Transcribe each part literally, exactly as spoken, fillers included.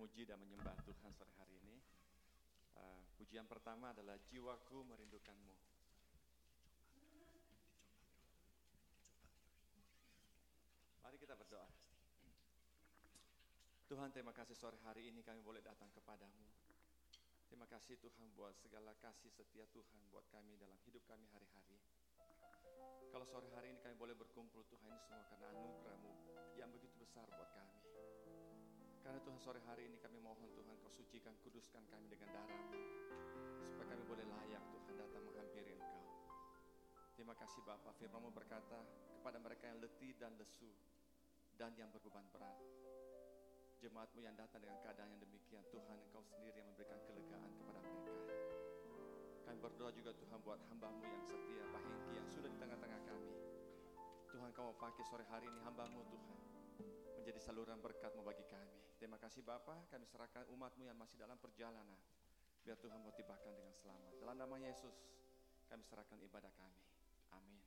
memuji dan menyembah Tuhan sore hari ini. Uh, pujian pertama adalah jiwaku merindukanmu. Mari kita berdoa. Tuhan, terima kasih sore hari ini kami boleh datang kepadamu. Terima kasih Tuhan buat segala kasih setia Tuhan buat kami dalam hidup kami hari-hari. Kalau sore hari ini kami boleh berkumpul Tuhan, ini semua karena anugerah-Mu yang begitu besar buat kami. Karena Tuhan sore hari ini kami mohon Tuhan Kau sucikan, kuduskan kami dengan darah-Mu, supaya kami boleh layak Tuhan datang menghampiri Engkau. Terima kasih Bapa, firman-Mu berkata kepada mereka yang letih dan lesu dan yang berbeban berat, jemaat-Mu yang datang dengan keadaan yang demikian, Tuhan Engkau sendiri yang memberikan kelegaan kepada mereka. Kami berdoa juga Tuhan buat hamba-Mu yang setia, Pak Hengki yang sudah di tengah-tengah kami. Tuhan Kau mau pakai sore hari ini hamba-Mu Tuhan, menjadi saluran berkat-Mu bagi kami. Terima kasih Bapa, kami serahkan umat-Mu yang masih dalam perjalanan. Biar Tuhan mau tibakan dengan selamat. Dalam nama Yesus, kami serahkan ibadah kami. Amin.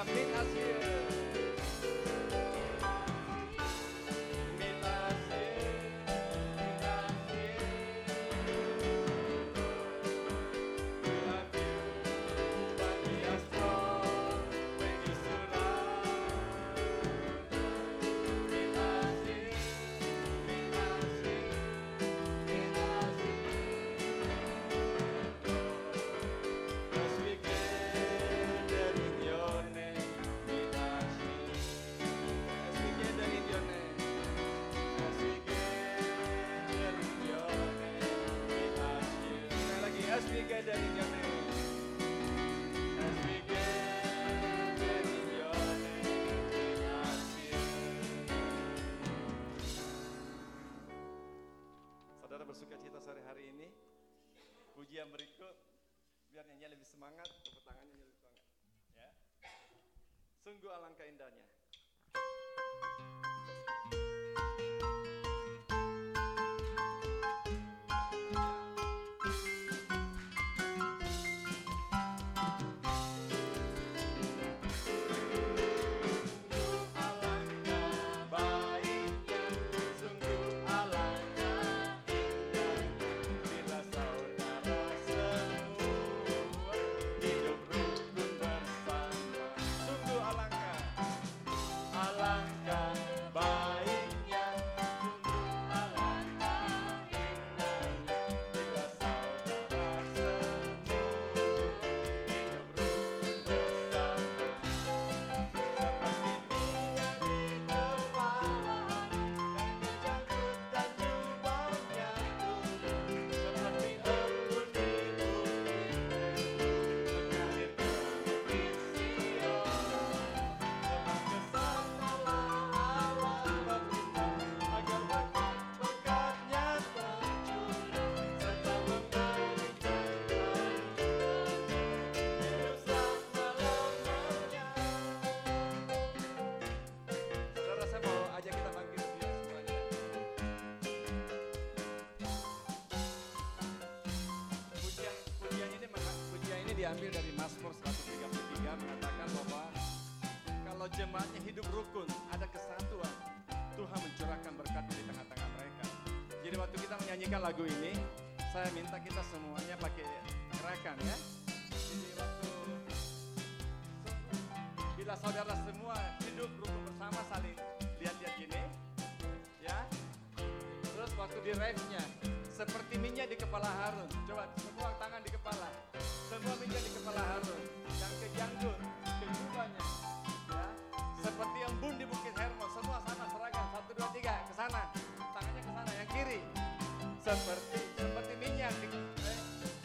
meet us here. Meet us here, meet us here. We love you, but we are strong when you surround. Meet us here, meet us here, meet us here. As we gather in your name, meet us here. As we gather in your name, as we gather in your name, meet us here. Sekali lagi, as we gather in your name, as we gather in your name, meet us here. Saudara bersuka cita sore hari ini, pujian berikut biar nyanyi lebih semangat, tepuk tangannya lebih semangat. Ya. Sungguh alangkah indahnya. Alangkah baiknya, sungguh alangkah indahnya, bila saudara semua hidup rukun bersama. Sungguh alangkah, alangkah baiknya, sungguh alangkah indahnya, bila saudara semua hidup rukun bersama. Seperti minyak di kepala dan menjangkut dan jubahnya turun, seperti embun di bukit mengalir ke bukit Sion. Sebab kesanalah Allah berfirman, agar berkat-berkatnya tercurah, serta mengalirkan hidup selama-lamanya. Saudara, saya mau ajak kita bangkit berdiri semuanya. Pujian, pujian ini mengha- pujian ini diambil dari Mazmur seratus tiga puluh tiga, mengatakan bahwa kalau jemaatnya hidup rukun, ada kesatuan, Tuhan mencurahkan berkat di tengah-tengah mereka. Jadi waktu kita menyanyikan lagu ini, saya minta kita semuanya pakai gerakan ya. Jadi waktu bila saudara semua hidup rukun bersama, saling lihat-lihat gini, ya. Terus waktu di ref-nya, seperti minyak di kepala Harun. Coba semua tangan di kepala, semua minyak di kepala Harun, yang ke janggut, ke jubahnya, ya. Seperti embun di bukit Hermon, semua sama seragam, satu dua tiga, ke sana, tangannya ke sana, yang kiri. Seperti seperti minyak di, eh.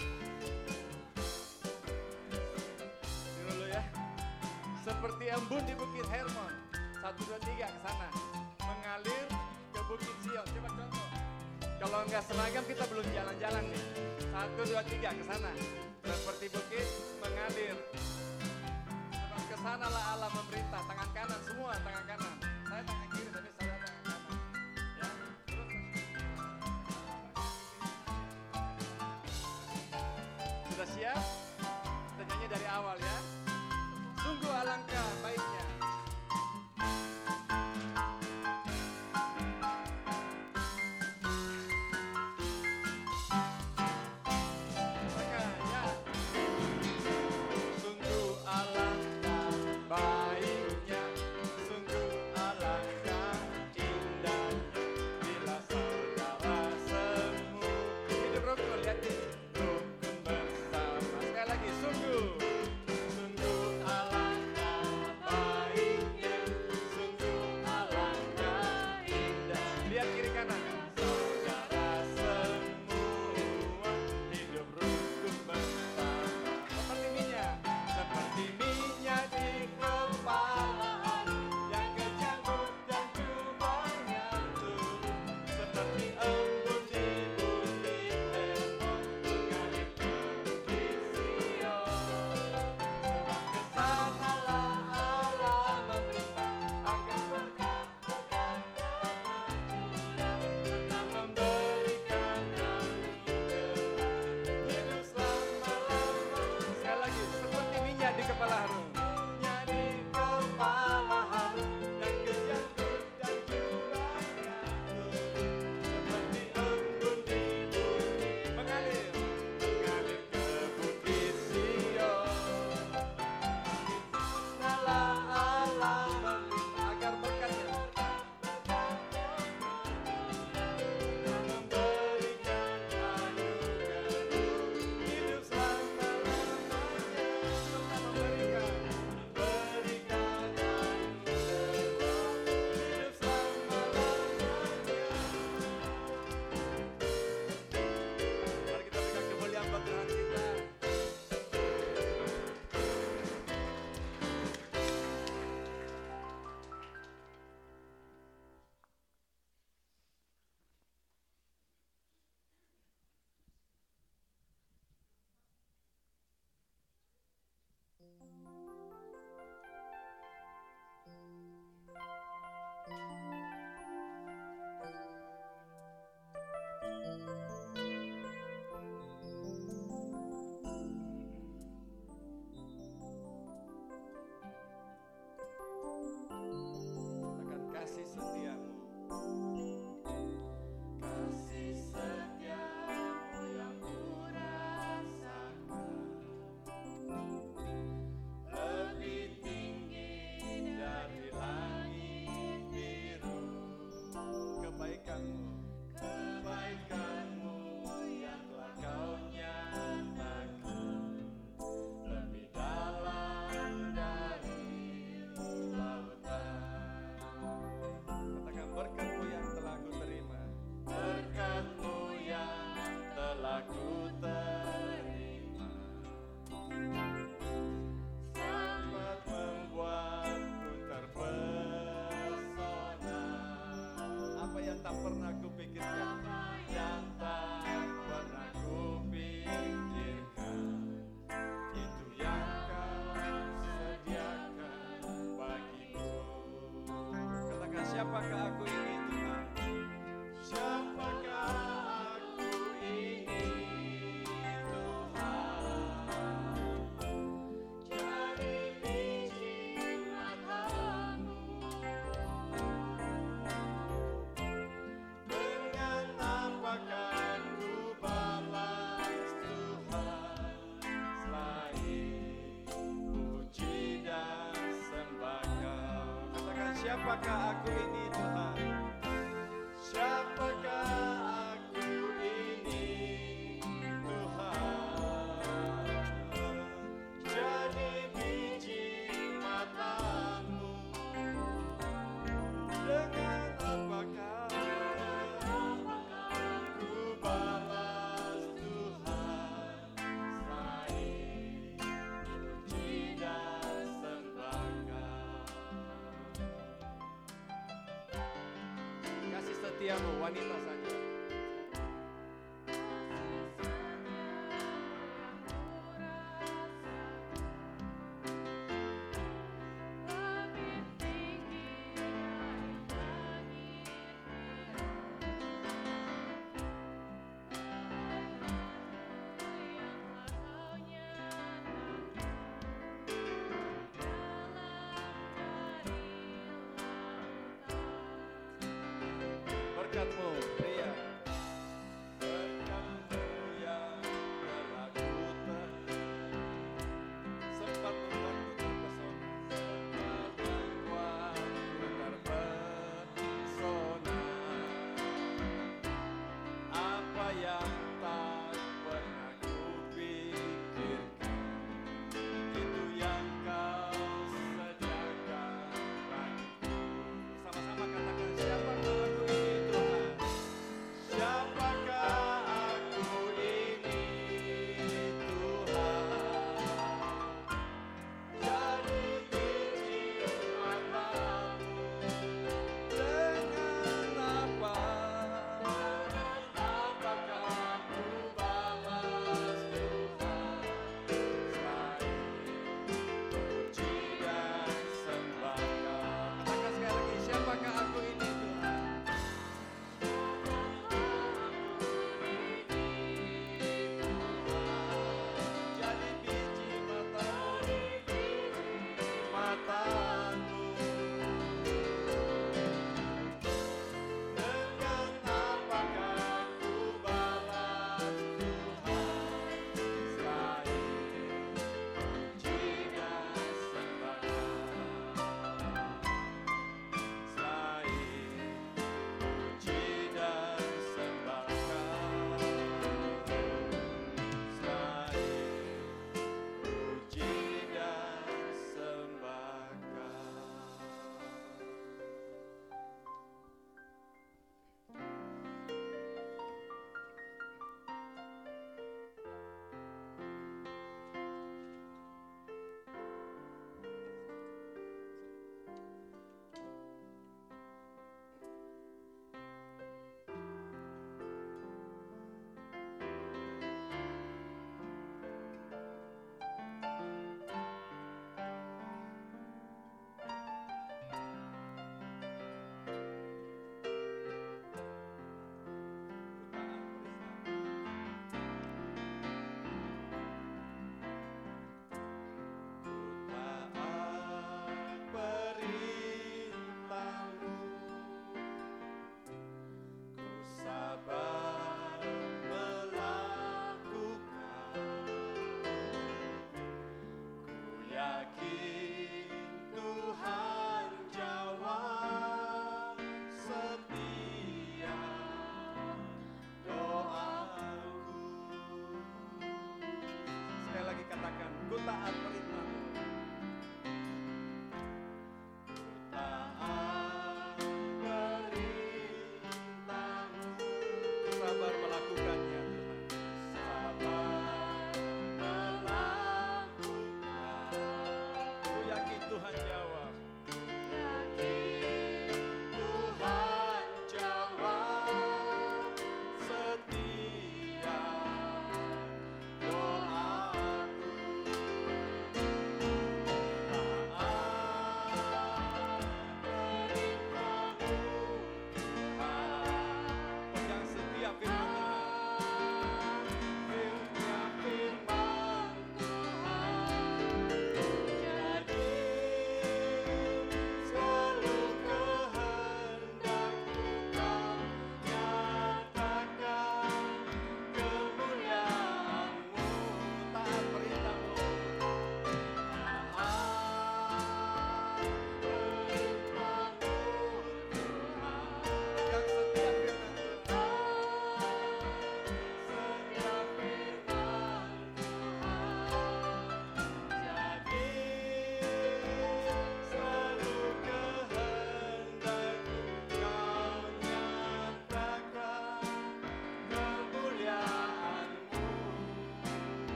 Ini dulu ya. Seperti embun di bukit Hermon, satu dua tiga ke sana, mengalir ke bukit Sion. Coba contoh. Kalau nggak seragam kita belum jalan-jalan nih. Satu dua tiga ke sana. Seperti bukit mengalir. Sebab ke sanalah Allah memerintah. Tangan kanan semua, tangan kanan. Saya tangan kiri tapi saya tangan kanan. Ya. Terus. Sudah siap? Kita nyanyi dari awal ya. Sungguh alangkah baiknya. Maka ya. Sungguh alangkah baiknya, sungguh alangkah indahnya, bila saudara semua hidup rukun, lihat ini, rukun bersama. Sekali Siapakah aku ini Tuhan? Siapakah aku ini Tuhan? Jadi biji matamu. Dengan apakah ku balas Tuhan selain puji dan sembahkan. Kasih setiamu wanita saja. Berkatmu,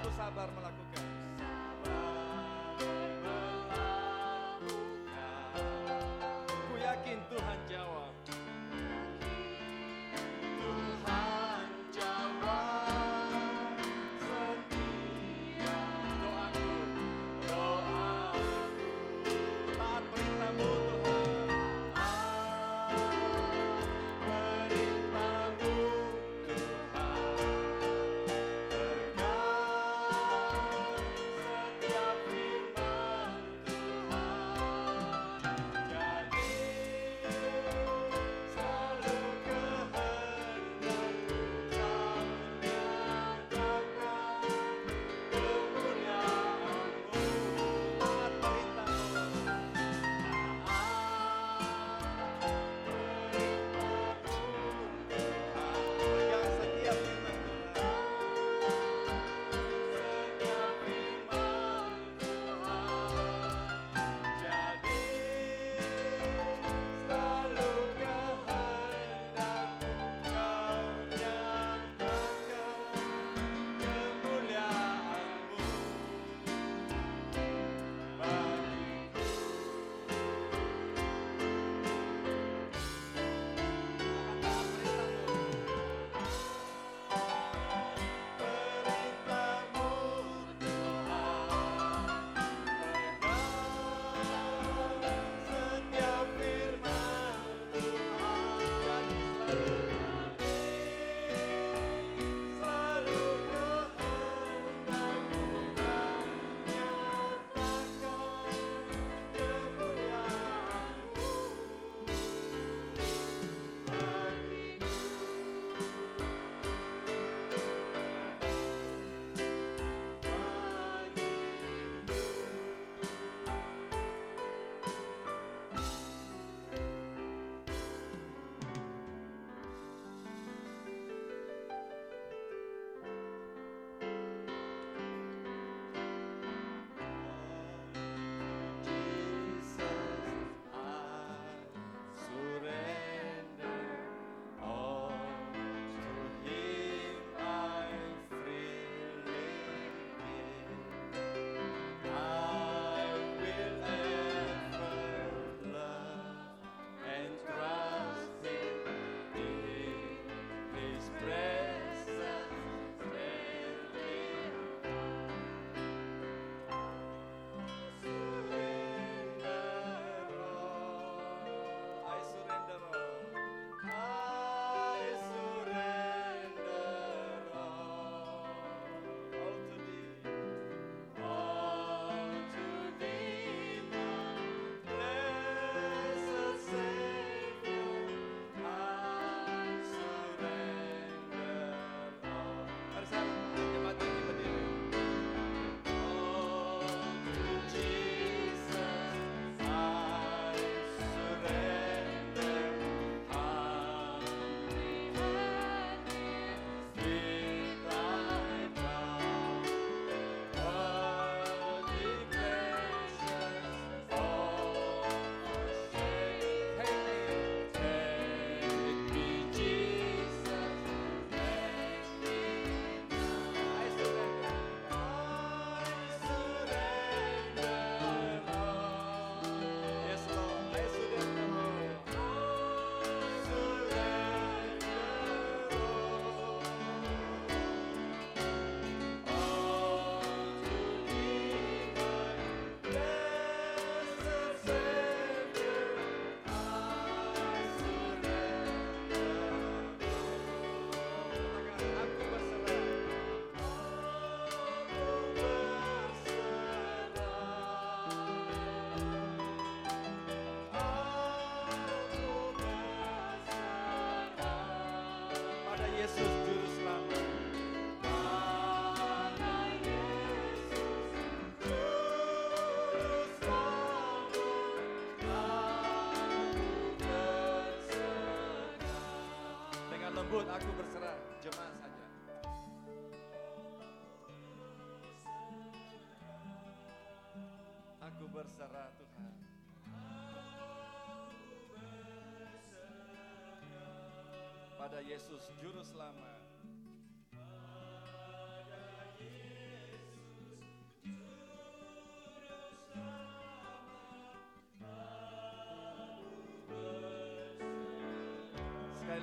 Aku sabar melakukan. Ku yakin Tuhan jawab. Tuhan jawab setia doaku, doaku. Taat perintah-Mu Tuhan. Perintah-Mu Tuhan. Setiap firman Tuhan, jadi selalu kehendak-Mu Kau nyatakan kemuliaan-Mu. Taat perintah-Mu, pegang setiap firman Tuhan. Jadi selalu kehendak-Mu Kau nyatakan kemuliaan-Mu bagiku. Taat perintah-Mu. Perintah-Mu Tuhan, pegang setiap firman Tuhan, jadi selalu kehendak-Mu Kau nyatakan kemuliaan-Mu Jesus, I surrender all to Him. I freely give. I will ever love and trust Him in His presence daily. I surrender all. I surrender all. All to Thee. All to Thee, my blessed Savior. I surrender all. Mari sama jemaat ini berdiri. All to Jesus I surrender. Humbly at His feet I bow. Worthy precious all for shame. Take me, Jesus, take me now. I surrender. I surrender all. Yes, Lord, I surrender all. Surrender all. All to Thee, my blessed Savior, I surrender all. Aku berserah. Pada Yesus Juru Selamat. Pada Yesus Juru Selamat, aku berserah. Dengan lembut aku berserah, jemaat saja. Aku berserah Tuhan. Pada Yesus Juru Selamat. Pada Yesus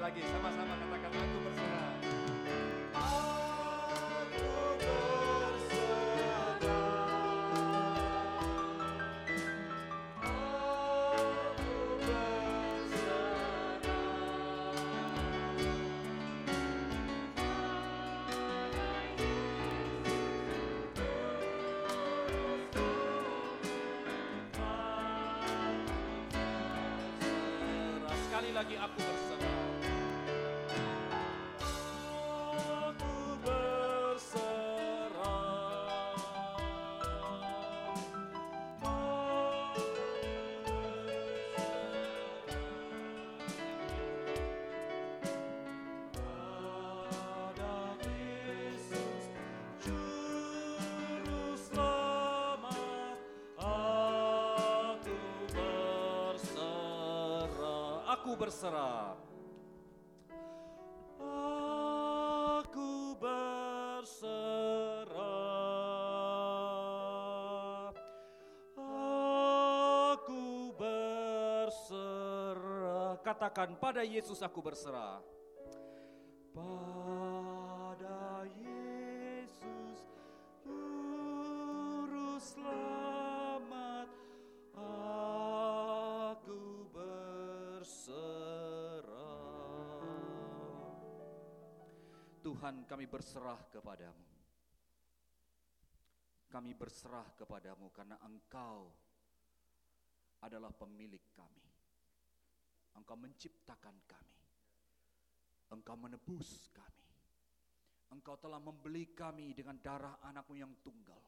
lagi, sama-sama katakan aku berserah. Sekali lagi aku berserah. Aku berserah. Pada Yesus Juru Selamat, aku berserah. Aku berserah. Aku berserah. Aku berserah. Katakan, pada Yesus aku berserah. Pada Yesus Juru Selamat, aku berserah. Tuhan, kami berserah kepadamu. Kami berserah kepadamu karena Engkau adalah pemilik kami. Engkau menciptakan kami. Engkau menebus kami. Engkau telah membeli kami dengan darah anak-Mu yang tunggal.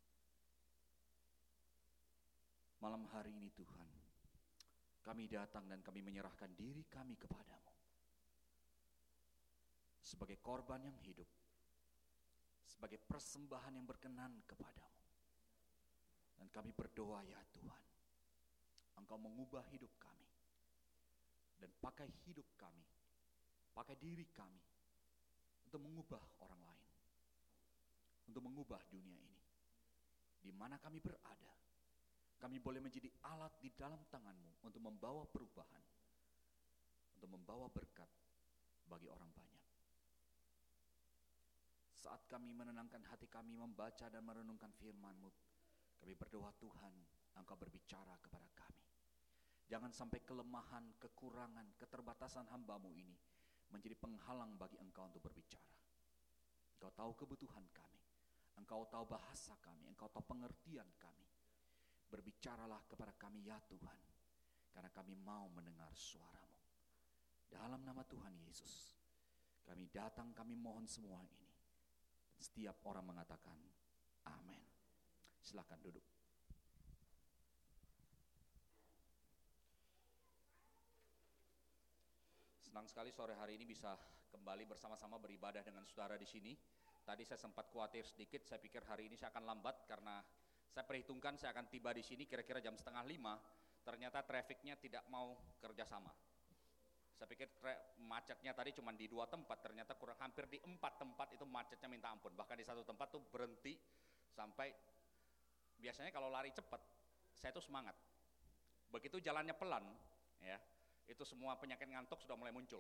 Malam hari ini Tuhan, kami datang dan kami menyerahkan diri kami kepadamu. Sebagai korban yang hidup, sebagai persembahan yang berkenan kepadamu. Dan kami berdoa ya Tuhan, Engkau mengubah hidup kami. Dan pakai hidup kami, pakai diri kami untuk mengubah orang lain, untuk mengubah dunia ini. Di mana kami berada, kami boleh menjadi alat di dalam tangan-Mu untuk membawa perubahan, untuk membawa berkat bagi orang banyak. Saat kami menenangkan hati kami membaca dan merenungkan firman-Mu, kami berdoa Tuhan, Engkau berbicara kepada kami. Jangan sampai kelemahan, kekurangan, keterbatasan hamba-Mu ini menjadi penghalang bagi Engkau untuk berbicara. Engkau tahu kebutuhan kami, Engkau tahu bahasa kami, Engkau tahu pengertian kami. Berbicaralah kepada kami ya Tuhan, karena kami mau mendengar suara-Mu. Dalam nama Tuhan Yesus, kami datang, kami mohon semua ini. Dan setiap orang mengatakan, amin. Silakan duduk. Senang sekali sore hari ini bisa kembali bersama-sama beribadah dengan saudara di sini. Tadi saya sempat khawatir sedikit, saya pikir hari ini saya akan lambat karena saya perhitungkan saya akan tiba di sini kira-kira jam setengah lima. Ternyata trafiknya tidak mau kerjasama. Saya pikir tra- macetnya tadi cuma di dua tempat, ternyata kurang hampir di empat tempat itu macetnya minta ampun. Bahkan di satu tempat tuh berhenti sampai, biasanya kalau lari cepat, saya tuh semangat. Begitu jalannya pelan, ya, itu semua penyakit ngantuk sudah mulai muncul.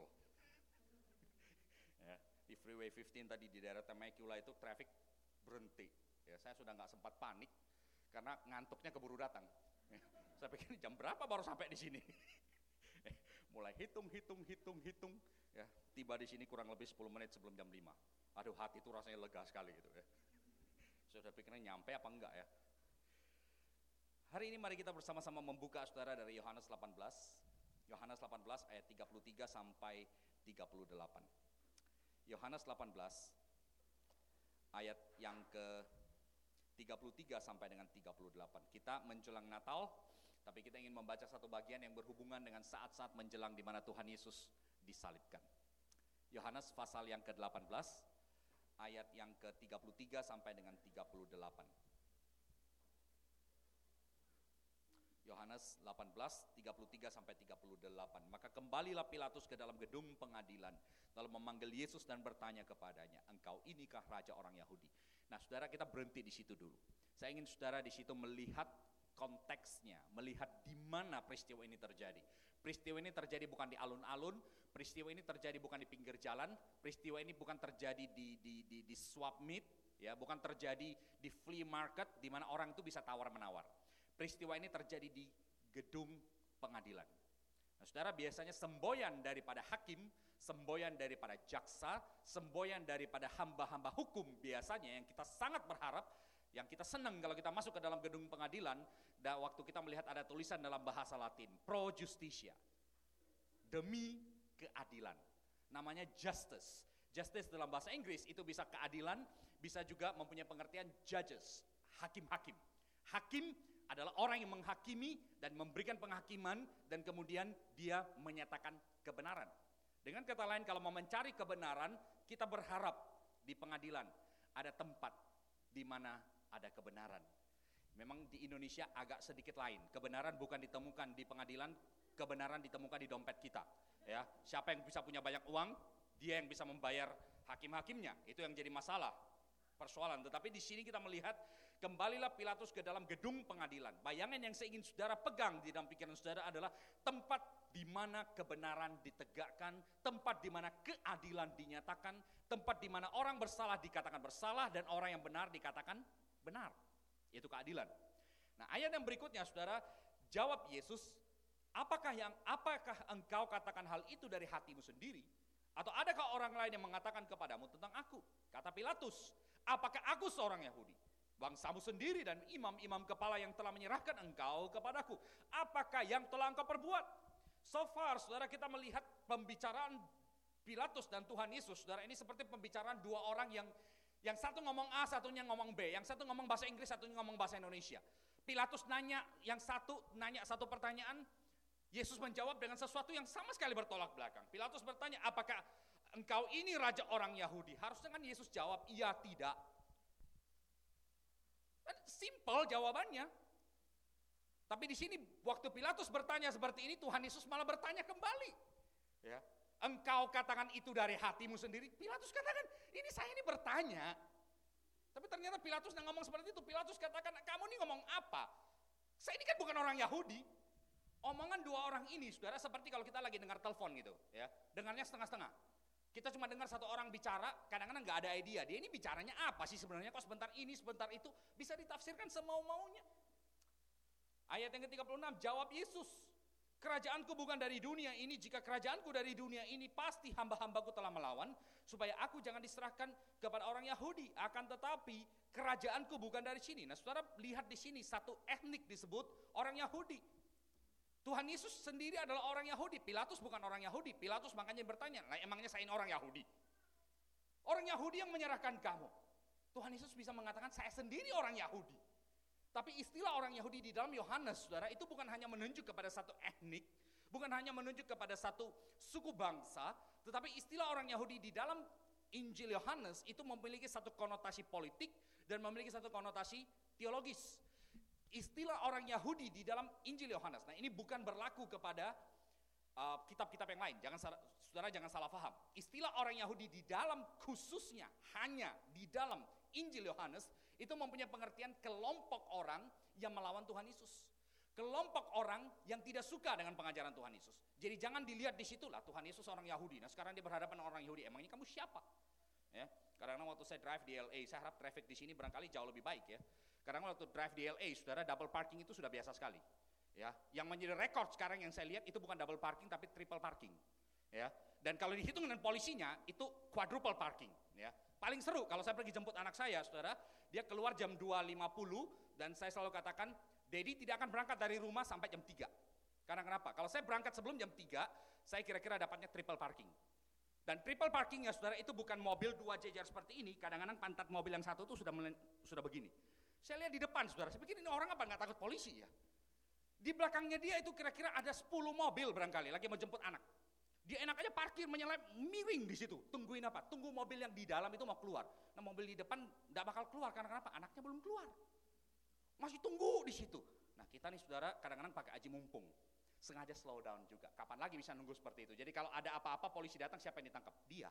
Ya, di Freeway lima belas tadi di daerah Temecula itu traffic berhenti. Ya, saya sudah nggak sempat panik karena ngantuknya keburu datang. Ya, saya pikir jam berapa baru sampai di sini. Mulai hitung, hitung, hitung, hitung. Ya, tiba di sini kurang lebih sepuluh menit sebelum jam lima. Aduh, hati itu rasanya lega sekali gitu ya. Saya sudah pikirnya nyampe apa enggak ya. Hari ini mari kita bersama-sama membuka saudara dari Yohanes delapan belas. Yohanes delapan belas ayat tiga puluh tiga sampai tiga puluh delapan. Yohanes delapan belas ayat yang ke tiga puluh tiga sampai dengan tiga puluh delapan. Kita menjelang Natal, tapi kita ingin membaca satu bagian yang berhubungan dengan saat-saat menjelang di mana Tuhan Yesus disalibkan. Yohanes pasal yang ke delapan belas ayat yang ke tiga puluh tiga sampai dengan tiga puluh delapan. Yohanes delapan belas, tiga puluh tiga sampai tiga puluh delapan. Maka kembalilah Pilatus ke dalam gedung pengadilan, lalu memanggil Yesus dan bertanya kepadanya, engkau inikah raja orang Yahudi? Nah, saudara, kita berhenti di situ dulu. Saya ingin saudara di situ melihat konteksnya, melihat di mana peristiwa ini terjadi. Peristiwa ini terjadi bukan di alun-alun, Peristiwa ini terjadi bukan di pinggir jalan, peristiwa ini bukan terjadi di di di, di swap meet, ya, bukan terjadi di flea market di mana orang itu bisa tawar-menawar. Peristiwa ini terjadi di gedung pengadilan. Nah, saudara, biasanya semboyan daripada hakim, semboyan daripada jaksa, semboyan daripada hamba-hamba hukum biasanya yang kita sangat berharap, yang kita senang kalau kita masuk ke dalam gedung pengadilan, dan waktu kita melihat ada tulisan dalam bahasa Latin, pro justitia, demi keadilan. Namanya justice. Justice dalam bahasa Inggris itu bisa keadilan, bisa juga mempunyai pengertian judges, hakim-hakim. Hakim adalah orang yang menghakimi dan memberikan penghakiman dan kemudian dia menyatakan kebenaran. Dengan kata lain, kalau mau mencari kebenaran, kita berharap di pengadilan ada tempat di mana ada kebenaran. Memang di Indonesia agak sedikit lain. Kebenaran bukan ditemukan di pengadilan, kebenaran ditemukan di dompet kita. Ya, siapa yang bisa punya banyak uang, dia yang bisa membayar hakim-hakimnya. Itu yang jadi masalah, persoalan. Tetapi di sini kita melihat, kembalilah Pilatus ke dalam gedung pengadilan. Bayangan yang saya ingin saudara pegang di dalam pikiran saudara adalah tempat di mana kebenaran ditegakkan, tempat di mana keadilan dinyatakan, tempat di mana orang bersalah dikatakan bersalah dan orang yang benar dikatakan benar. Itu keadilan. Nah, ayat yang berikutnya, saudara, jawab Yesus, apakah yang apakah engkau katakan hal itu dari hatimu sendiri, atau adakah orang lain yang mengatakan kepadamu tentang aku? Kata Pilatus, apakah aku seorang Yahudi? Bangsamu sendiri dan imam-imam kepala yang telah menyerahkan engkau kepadaku, apakah yang telah engkau perbuat? So far, saudara, kita melihat pembicaraan Pilatus dan Tuhan Yesus, saudara, ini seperti pembicaraan dua orang yang yang satu ngomong A, satunya ngomong B, yang satu ngomong bahasa Inggris, satunya ngomong bahasa Indonesia. Pilatus nanya, yang satu nanya satu pertanyaan, Yesus menjawab dengan sesuatu yang sama sekali bertolak belakang. Pilatus bertanya, apakah engkau ini raja orang Yahudi? Harusnya kan Yesus jawab, iya, tidak. Simple jawabannya. Tapi di sini waktu Pilatus bertanya seperti ini, Tuhan Yesus malah bertanya kembali. Ya, engkau katakan itu dari hatimu sendiri. Pilatus katakan, ini saya ini bertanya. Tapi ternyata Pilatus yang ngomong seperti itu. Pilatus katakan, kamu ini ngomong apa? Saya ini kan bukan orang Yahudi. Omongan dua orang ini, saudara, seperti kalau kita lagi dengar telepon gitu, ya, dengarnya setengah-setengah. Kita cuma dengar satu orang bicara, kadang-kadang nggak ada idea. Dia ini bicaranya apa sih sebenarnya? Kok sebentar ini, sebentar itu, bisa ditafsirkan semau-maunya. Ayat yang ke tiga puluh enam, jawab Yesus, kerajaanku bukan dari dunia ini. Jika kerajaanku dari dunia ini, pasti hamba-hambaku telah melawan, supaya aku jangan diserahkan kepada orang Yahudi. Akan tetapi kerajaanku bukan dari sini. Nah, saudara lihat di sini satu etnik disebut orang Yahudi. Tuhan Yesus sendiri adalah orang Yahudi. Pilatus bukan orang Yahudi. Pilatus makanya bertanya, lah emangnya saya ini orang Yahudi? Orang Yahudi yang menyerahkan kamu. Tuhan Yesus bisa mengatakan, saya sendiri orang Yahudi. Tapi istilah orang Yahudi di dalam Yohanes, saudara, itu bukan hanya menunjuk kepada satu etnik, bukan hanya menunjuk kepada satu suku bangsa, tetapi istilah orang Yahudi di dalam Injil Yohanes itu memiliki satu konotasi politik dan memiliki satu konotasi teologis. Istilah orang Yahudi di dalam Injil Yohanes, nah ini bukan berlaku kepada uh, kitab-kitab yang lain, jangan saudara jangan salah paham. Istilah orang Yahudi di dalam khususnya hanya di dalam Injil Yohanes itu mempunyai pengertian kelompok orang yang melawan Tuhan Yesus, kelompok orang yang tidak suka dengan pengajaran Tuhan Yesus. Jadi jangan dilihat di situlah Tuhan Yesus orang Yahudi. Nah sekarang dia berhadapan dengan orang Yahudi, emangnya kamu siapa? Ya, karena waktu saya drive di L A, saya harap traffic di sini barangkali jauh lebih baik ya. Karena waktu drive di L A, saudara, double parking itu sudah biasa sekali. Ya, yang menjadi rekor sekarang yang saya lihat itu bukan double parking tapi triple parking. Ya, dan kalau dihitung dengan polisinya itu quadruple parking. Ya, paling seru kalau saya pergi jemput anak saya, saudara, dia keluar jam dua lima puluh dan saya selalu katakan, Daddy tidak akan berangkat dari rumah sampai jam tiga. Karena kenapa? Kalau saya berangkat sebelum jam tiga, saya kira-kira dapatnya triple parking. Dan triple parkingnya, saudara, itu bukan mobil dua jejer seperti ini. Kadang-kadang pantat mobil yang satu itu sudah melen, sudah begini. Saya lihat di depan, saudara, saya pikir ini orang apa nggak takut polisi ya? Di belakangnya dia itu kira-kira ada sepuluh mobil barangkali lagi mau jemput anak. Dia enak aja parkir menyelip miring di situ. Tungguin apa? Tunggu mobil yang di dalam itu mau keluar. Nah mobil di depan nggak bakal keluar karena kenapa? Anaknya belum keluar. Masih tunggu di situ. Nah kita nih saudara kadang-kadang pakai aji mumpung. Sengaja slow down juga. Kapan lagi bisa nunggu seperti itu? Jadi kalau ada apa-apa polisi datang siapa yang ditangkap? Dia.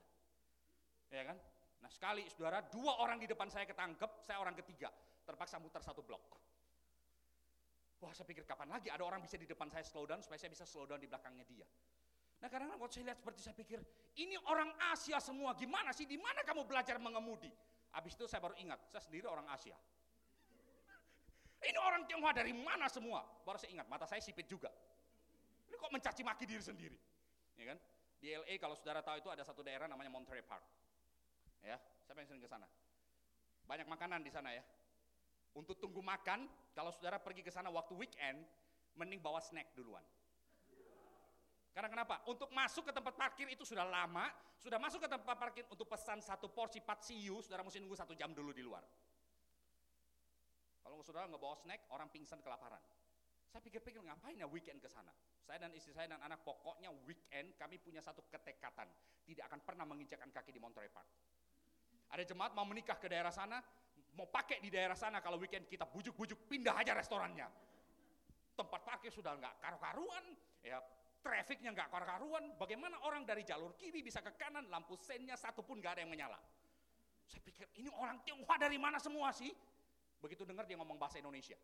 Ya kan? Nah sekali saudara dua orang di depan saya ketangkep, saya orang ketiga. Terpaksa muter satu blok. Wah saya pikir kapan lagi ada orang bisa di depan saya slow down supaya saya bisa slow down di belakangnya dia. Nah kadang-kadang waktu saya lihat seperti saya pikir, ini orang Asia semua, gimana sih, di mana kamu belajar mengemudi? Habis itu saya baru ingat, saya sendiri orang Asia. Ini orang Tionghoa dari mana semua? Baru saya ingat, mata saya sipit juga. Ini kok mencaci maki diri sendiri, ya kan? Di L A kalau saudara tahu itu ada satu daerah namanya Monterey Park, ya. Siapa yang sering ke sana? Banyak makanan di sana ya. Untuk tunggu makan, kalau saudara pergi ke sana waktu weekend, mending bawa snack duluan. Karena kenapa? Untuk masuk ke tempat parkir itu sudah lama, sudah masuk ke tempat parkir untuk pesan satu porsi patsiu, saudara mesti nunggu satu jam dulu di luar. Kalau saudara nggak bawa snack, orang pingsan kelaparan. Saya pikir-pikir ngapain ya weekend ke sana? Saya dan istri saya dan anak pokoknya weekend kami punya satu ketekatan, tidak akan pernah menginjakkan kaki di Monterey Park. Ada jemaat mau menikah ke daerah sana, mau pakai di daerah sana, kalau weekend kita bujuk-bujuk pindah aja restorannya. Tempat parkir sudah nggak karu-karuan, ya. Trafficnya nggak karu-karuan, bagaimana orang dari jalur kiri bisa ke kanan, lampu sennya satu pun nggak ada yang menyala. Saya pikir ini orang Tionghoa dari mana semua sih? Begitu dengar dia ngomong bahasa Indonesia.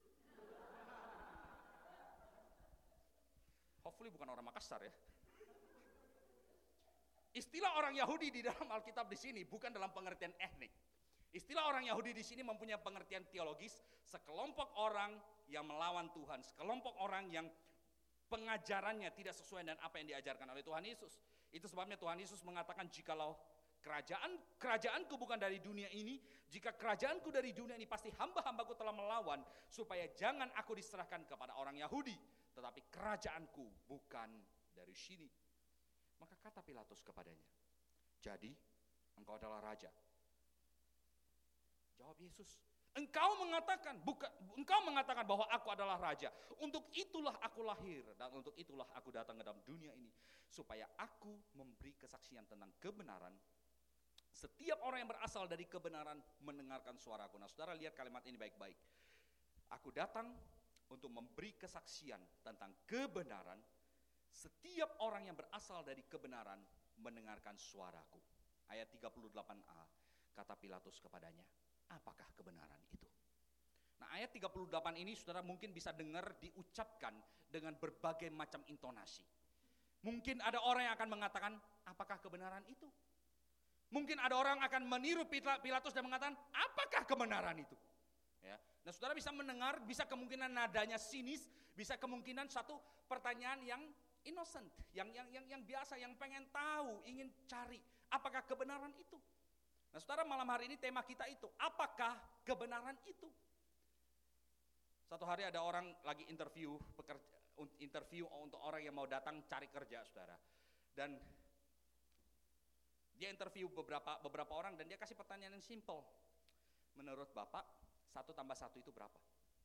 Hopefully bukan orang Makassar ya. Istilah orang Yahudi di dalam Alkitab di sini bukan dalam pengertian etnik. Istilah orang Yahudi di sini mempunyai pengertian teologis, sekelompok orang yang melawan Tuhan, sekelompok orang yang pengajarannya tidak sesuai dengan apa yang diajarkan oleh Tuhan Yesus. Itu sebabnya Tuhan Yesus mengatakan, jikalau kerajaan kerajaanku bukan dari dunia ini, jika kerajaanku dari dunia ini, pasti hamba-hambaku telah melawan, supaya jangan aku diserahkan kepada orang Yahudi, tetapi kerajaanku bukan dari sini. Maka kata Pilatus kepadanya, jadi engkau adalah raja? Jawab Yesus, engkau mengatakan bukan, engkau mengatakan bahwa aku adalah raja. Untuk itulah aku lahir dan untuk itulah aku datang ke dalam dunia ini, supaya aku memberi kesaksian tentang kebenaran. Setiap orang yang berasal dari kebenaran mendengarkan suaraku. Nah, saudara lihat kalimat ini baik-baik. Aku datang untuk memberi kesaksian tentang kebenaran. Setiap orang yang berasal dari kebenaran mendengarkan suaraku. Ayat tiga puluh delapan a, kata Pilatus kepadanya, apakah kebenaran itu? Nah, ayat tiga puluh delapan ini saudara mungkin bisa dengar diucapkan dengan berbagai macam intonasi. Mungkin ada orang yang akan mengatakan, apakah kebenaran itu? Mungkin ada orang akan meniru Pilatus dan mengatakan, apakah kebenaran itu? Ya. Nah, saudara bisa mendengar, bisa kemungkinan nadanya sinis, bisa kemungkinan satu pertanyaan yang innocent, yang yang yang yang biasa, yang pengen tahu, ingin cari, apakah kebenaran itu? Nah, saudara, malam hari ini tema kita itu, apakah kebenaran itu? Satu hari ada orang lagi interview pekerja, interview untuk orang yang mau datang cari kerja, saudara. Dan dia interview beberapa beberapa orang dan dia kasih pertanyaan yang simple. Menurut Bapak, satu tambah satu itu berapa?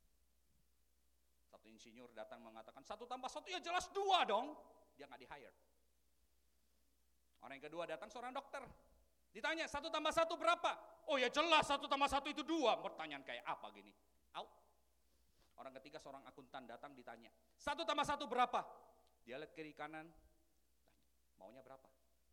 Satu insinyur datang mengatakan, satu tambah satu ya jelas dua dong. Dia nggak di-hire. Orang yang kedua datang seorang dokter. Ditanya, satu tambah satu berapa? Oh ya jelas, satu tambah satu itu dua. Pertanyaan kayak apa gini? Out. Orang ketiga seorang akuntan datang ditanya, satu tambah satu berapa? Dia lihat kiri kanan, maunya berapa?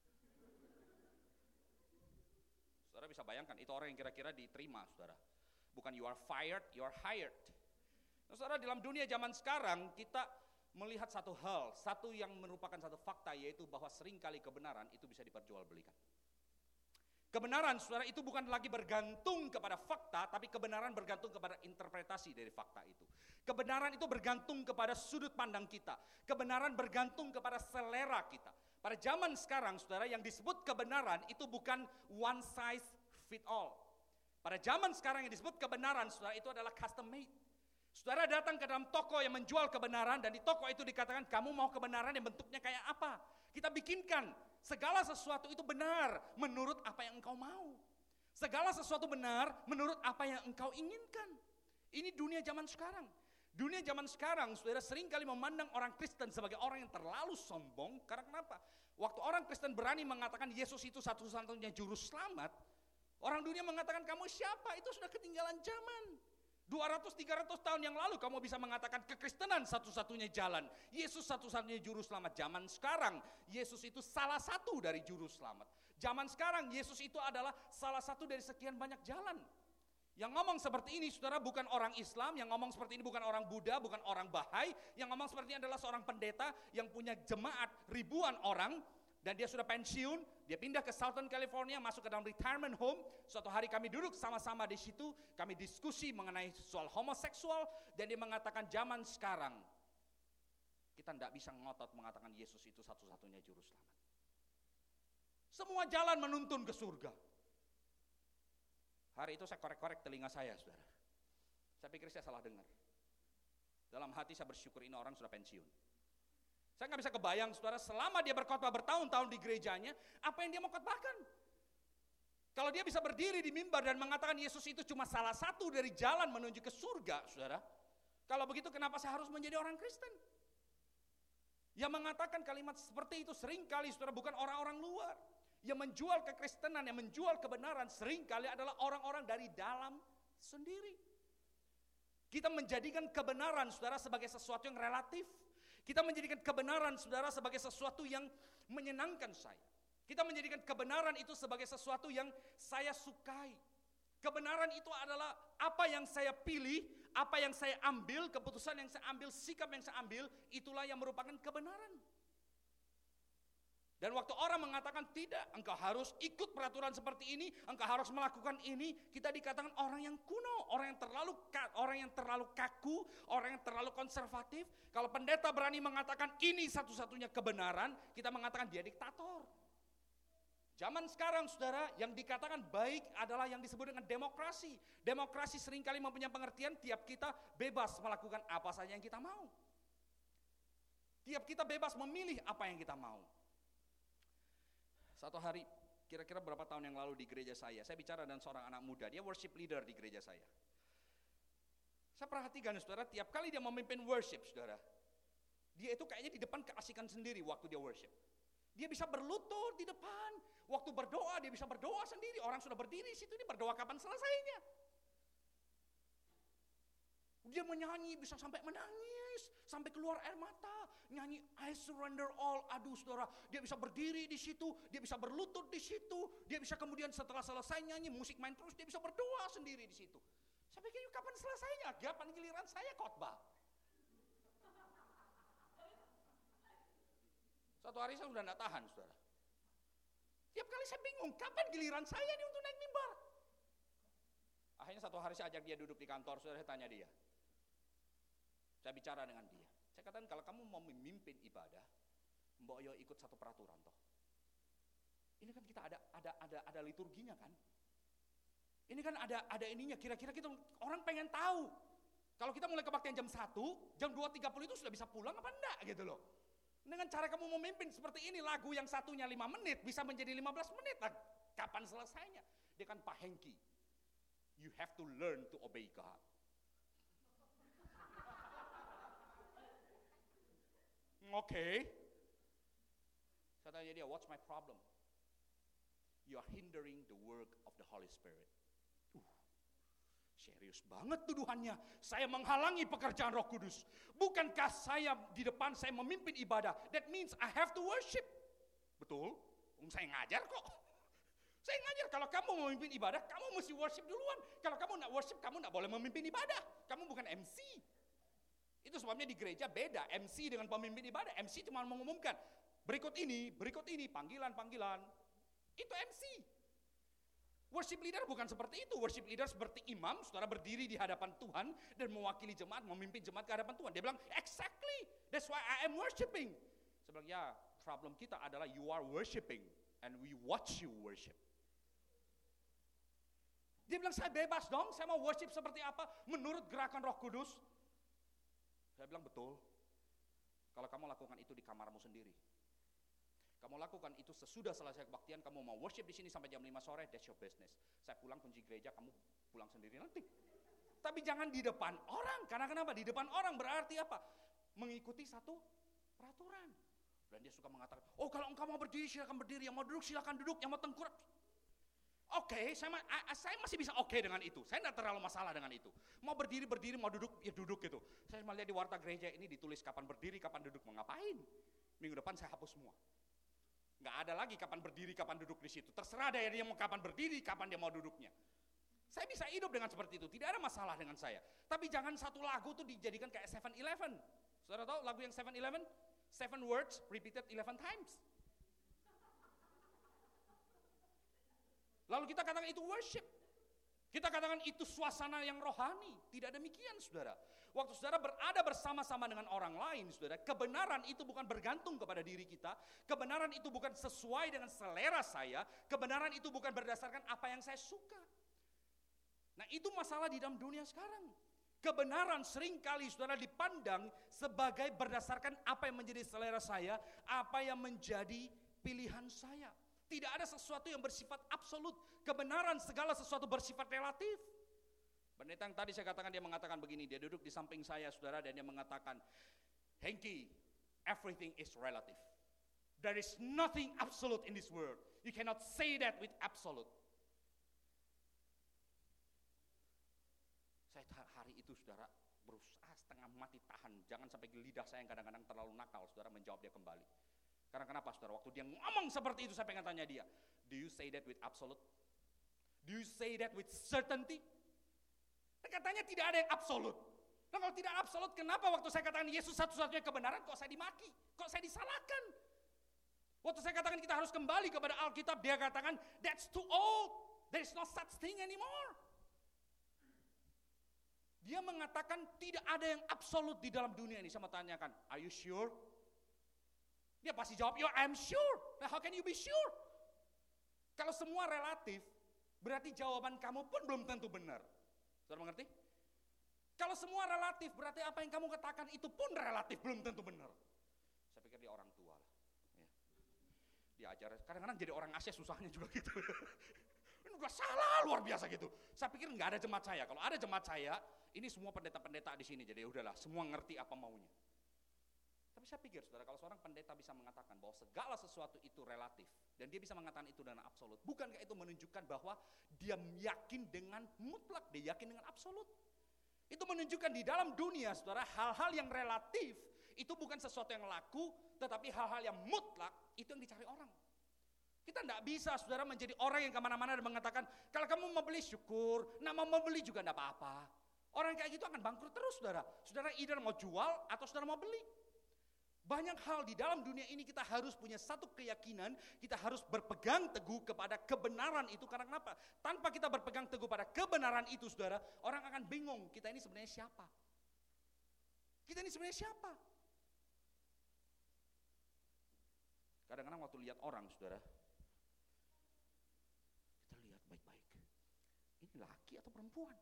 Saudara bisa bayangkan, itu orang yang kira-kira diterima, saudara. Bukan you are fired, you are hired. Nah, saudara, dalam dunia zaman sekarang, kita melihat satu hal, satu yang merupakan satu fakta, yaitu bahwa seringkali kebenaran itu bisa diperjualbelikan. Kebenaran, saudara, itu bukan lagi bergantung kepada fakta, tapi kebenaran bergantung kepada interpretasi dari fakta itu. Kebenaran itu bergantung kepada sudut pandang kita. Kebenaran bergantung kepada selera kita. Pada zaman sekarang, saudara, yang disebut kebenaran itu bukan one size fit all. Pada zaman sekarang yang disebut kebenaran, saudara, itu adalah custom made. Saudara datang ke dalam toko yang menjual kebenaran, dan di toko itu dikatakan, kamu mau kebenaran yang bentuknya kayak apa? Kita bikinkan, segala sesuatu itu benar menurut apa yang engkau mau. Segala sesuatu benar menurut apa yang engkau inginkan. Ini dunia zaman sekarang. Dunia zaman sekarang, saudara, seringkali memandang orang Kristen sebagai orang yang terlalu sombong. Karena kenapa? Waktu orang Kristen berani mengatakan Yesus itu satu-satunya juru selamat, orang dunia mengatakan, kamu siapa? Itu sudah ketinggalan zaman. dua ratus tiga ratus tahun yang lalu kamu bisa mengatakan kekristenan satu-satunya jalan. Yesus satu-satunya juru selamat. Zaman sekarang, Yesus itu salah satu dari juru selamat. Zaman sekarang, Yesus itu adalah salah satu dari sekian banyak jalan Yang ngomong seperti ini, saudara, bukan orang Islam. Yang ngomong seperti ini bukan orang Buddha, bukan orang Bahai. Yang ngomong seperti ini adalah seorang pendeta yang punya jemaat ribuan orang. Dan dia sudah pensiun, dia pindah ke Southern California, masuk ke dalam retirement home. Suatu hari kami duduk sama-sama di situ, kami diskusi mengenai soal homoseksual. Dan dia mengatakan zaman sekarang, kita tidak bisa ngotot mengatakan Yesus itu satu-satunya juru selamat. Semua jalan menuntun ke surga. Hari itu saya korek-korek telinga saya, saudara. Saya pikir saya salah dengar. Dalam hati saya bersyukur ini orang sudah pensiun. Saya nggak bisa kebayang, saudara, selama dia berkhotbah bertahun-tahun di gerejanya, apa yang dia mau khotbahkan? Kalau dia bisa berdiri di mimbar dan mengatakan Yesus itu cuma salah satu dari jalan menuju ke surga, saudara. Kalau begitu kenapa saya harus menjadi orang Kristen? Yang mengatakan kalimat seperti itu seringkali, saudara, bukan orang-orang luar. Yang menjual kekristenan, yang menjual kebenaran seringkali adalah orang-orang dari dalam sendiri. Kita menjadikan kebenaran, saudara, sebagai sesuatu yang relatif. Kita menjadikan kebenaran, saudara, sebagai sesuatu yang menyenangkan saya. Kita menjadikan kebenaran itu sebagai sesuatu yang saya sukai. Kebenaran itu adalah apa yang saya pilih, apa yang saya ambil, keputusan yang saya ambil, sikap yang saya ambil, itulah yang merupakan kebenaran. Dan waktu orang mengatakan tidak, engkau harus ikut peraturan seperti ini, engkau harus melakukan ini, kita dikatakan orang yang kuno, orang yang terlalu orang yang terlalu kaku, orang yang terlalu konservatif. Kalau pendeta berani mengatakan ini satu-satunya kebenaran, kita mengatakan dia diktator. Zaman sekarang, saudara, yang dikatakan baik adalah yang disebut dengan demokrasi. Demokrasi seringkali mempunyai pengertian tiap kita bebas melakukan apa saja yang kita mau. Tiap kita bebas memilih apa yang kita mau. Satu hari, kira-kira beberapa tahun yang lalu di gereja saya, saya bicara dengan seorang anak muda, dia worship leader di gereja saya. Saya perhatikan, saudara, tiap kali dia memimpin worship, saudara, dia itu kayaknya di depan keasikan sendiri waktu dia worship. Dia bisa berlutut di depan, waktu berdoa dia bisa berdoa sendiri, orang sudah berdiri di situ, dia berdoa kapan selesainya. Dia menyanyi bisa sampai menangis, sampai keluar air mata, nyanyi I surrender all. Aduh, saudara, dia bisa berdiri di situ, dia bisa berlutut di situ, dia bisa kemudian setelah selesai nyanyi, musik main terus, dia bisa berdoa sendiri di situ. Saya pikir kapan selesainya? Kapan giliran saya khotbah? Satu hari saya sudah tidak tahan, saudara. Tiap kali saya bingung, kapan giliran saya nih untuk naik mimbar? Akhirnya satu hari saya ajak dia duduk di kantor, saudara, saya tanya dia. Saya bicara dengan dia. Saya katakan kalau kamu mau memimpin ibadah, mbok yo ikut satu peraturan toh. Ini kan kita ada ada ada ada liturginya kan. Ini kan ada ada ininya. Kira-kira kita orang pengen tahu. Kalau kita mulai kebaktian jam satu, jam dua tiga puluh itu sudah bisa pulang apa enggak gitu loh. Dengan cara kamu memimpin seperti ini, lagu yang satunya lima menit bisa menjadi lima belas menit. Lah, kapan selesainya? Dia kan Pak Hengki. You have to learn to obey God. Oke. Okay. Saya tanya dia, what's my problem? You are hindering the work of the Holy Spirit. Uh, serius banget tuduhannya. Saya menghalangi pekerjaan Roh Kudus. Bukankah saya di depan saya memimpin ibadah? That means I have to worship. Betul? Saya ngajar kok. Saya ngajar kalau kamu memimpin ibadah, kamu mesti worship duluan. Kalau kamu nak worship, kamu nak boleh memimpin ibadah. Kamu bukan M C. Itu sebabnya di gereja beda, M C dengan pemimpin ibadah. M C cuma mengumumkan, berikut ini, berikut ini, panggilan-panggilan. Itu M C. Worship leader bukan seperti itu. Worship leader seperti imam, saudara berdiri di hadapan Tuhan dan mewakili jemaat, memimpin jemaat ke hadapan Tuhan. Dia bilang, exactly, that's why I am worshiping. Saya bilang, ya, problem kita adalah you are worshiping and we watch you worship. Dia bilang, saya bebas dong, saya mau worship seperti apa menurut gerakan Roh Kudus. Saya bilang, betul. Kalau kamu lakukan itu di kamarmu sendiri. Kamu lakukan itu sesudah selesai kebaktian, kamu mau worship di sini sampai jam lima sore, that's your business. Saya pulang kunci gereja, kamu pulang sendiri nanti. Tapi jangan di depan orang. Karena kenapa? Di depan orang berarti apa? Mengikuti satu peraturan. Dan dia suka mengatakan, oh kalau engkau mau berdiri silakan berdiri, yang mau duduk silakan duduk, yang mau tengkurap. Oke, okay, saya, saya masih bisa oke okay dengan itu. Saya tidak terlalu masalah dengan itu. Mau berdiri, berdiri, mau duduk, ya duduk gitu. Saya melihat di warta gereja ini ditulis kapan berdiri, kapan duduk, mau ngapain. Minggu depan saya hapus semua. Nggak ada lagi kapan berdiri, kapan duduk di situ. Terserah dia, dia mau kapan berdiri, kapan dia mau duduknya. Saya bisa hidup dengan seperti itu, tidak ada masalah dengan saya. Tapi jangan satu lagu tuh dijadikan kayak seven eleven. Saudara tahu lagu yang seven eleven? Seven words repeated eleven times. Lalu kita katakan itu worship. Kita katakan itu suasana yang rohani. Tidak demikian, saudara. Waktu saudara berada bersama-sama dengan orang lain, saudara, kebenaran itu bukan bergantung kepada diri kita. Kebenaran itu bukan sesuai dengan selera saya. Kebenaran itu bukan berdasarkan apa yang saya suka. Nah, itu masalah di dalam dunia sekarang. Kebenaran seringkali saudara dipandang sebagai berdasarkan apa yang menjadi selera saya, apa yang menjadi pilihan saya. Tidak ada sesuatu yang bersifat absolut. Kebenaran segala sesuatu bersifat relatif. Pendeta yang tadi saya katakan, dia mengatakan begini, dia duduk di samping saya, saudara, dan dia mengatakan, Hengki, everything is relative. There is nothing absolute in this world. You cannot say that with absolute. Saya hari itu, saudara, berusaha setengah mati tahan. Jangan sampai lidah saya yang kadang-kadang terlalu nakal, saudara, menjawab dia kembali. Karena kenapa, saudara? Waktu dia ngomong seperti itu, saya pengen tanya dia, do you say that with absolute? Do you say that with certainty? Dan katanya tidak ada yang absolut. Nah, kalau tidak absolut, kenapa waktu saya katakan Yesus satu-satunya kebenaran, kok saya dimaki? Kok saya disalahkan? Waktu saya katakan kita harus kembali kepada Alkitab, dia katakan, that's too old. There is no such thing anymore. Dia mengatakan tidak ada yang absolut di dalam dunia ini. Saya mau tanyakan, are you sure? Dia pasti jawab, yo I'm sure. Nah, how can you be sure? Kalau semua relatif, berarti jawaban kamu pun belum tentu benar. Saudara mengerti? Kalau semua relatif, berarti apa yang kamu katakan itu pun relatif, belum tentu benar. Saya pikir dia orang tua lah. Ya. Diajar, kadang-kadang jadi orang Asia susahnya juga gitu. Ini udah salah luar biasa gitu. Saya pikir nggak ada jemaat saya. Kalau ada jemaat saya, ini semua pendeta-pendeta di sini. Jadi udahlah, semua ngerti apa maunya. Tapi saya pikir, saudara, kalau seorang pendeta bisa mengatakan bahwa segala sesuatu itu relatif, dan dia bisa mengatakan itu dengan absolut, bukankah itu menunjukkan bahwa dia yakin dengan mutlak, dia yakin dengan absolut? Itu menunjukkan di dalam dunia, saudara, hal-hal yang relatif, itu bukan sesuatu yang laku, tetapi hal-hal yang mutlak, itu yang dicari orang. Kita tidak bisa, saudara, menjadi orang yang kemana-mana dan mengatakan, kalau kamu mau beli syukur, nah mau beli juga tidak apa-apa. Orang kayak gitu akan bangkrut terus, saudara. Saudara either mau jual atau saudara mau beli. Banyak hal di dalam dunia ini kita harus punya satu keyakinan, kita harus berpegang teguh kepada kebenaran itu. Karena kenapa? Tanpa kita berpegang teguh pada kebenaran itu, saudara, orang akan bingung, kita ini sebenarnya siapa? Kita ini sebenarnya siapa? Kadang-kadang waktu lihat orang, saudara, kita lihat baik-baik. Ini laki atau perempuan?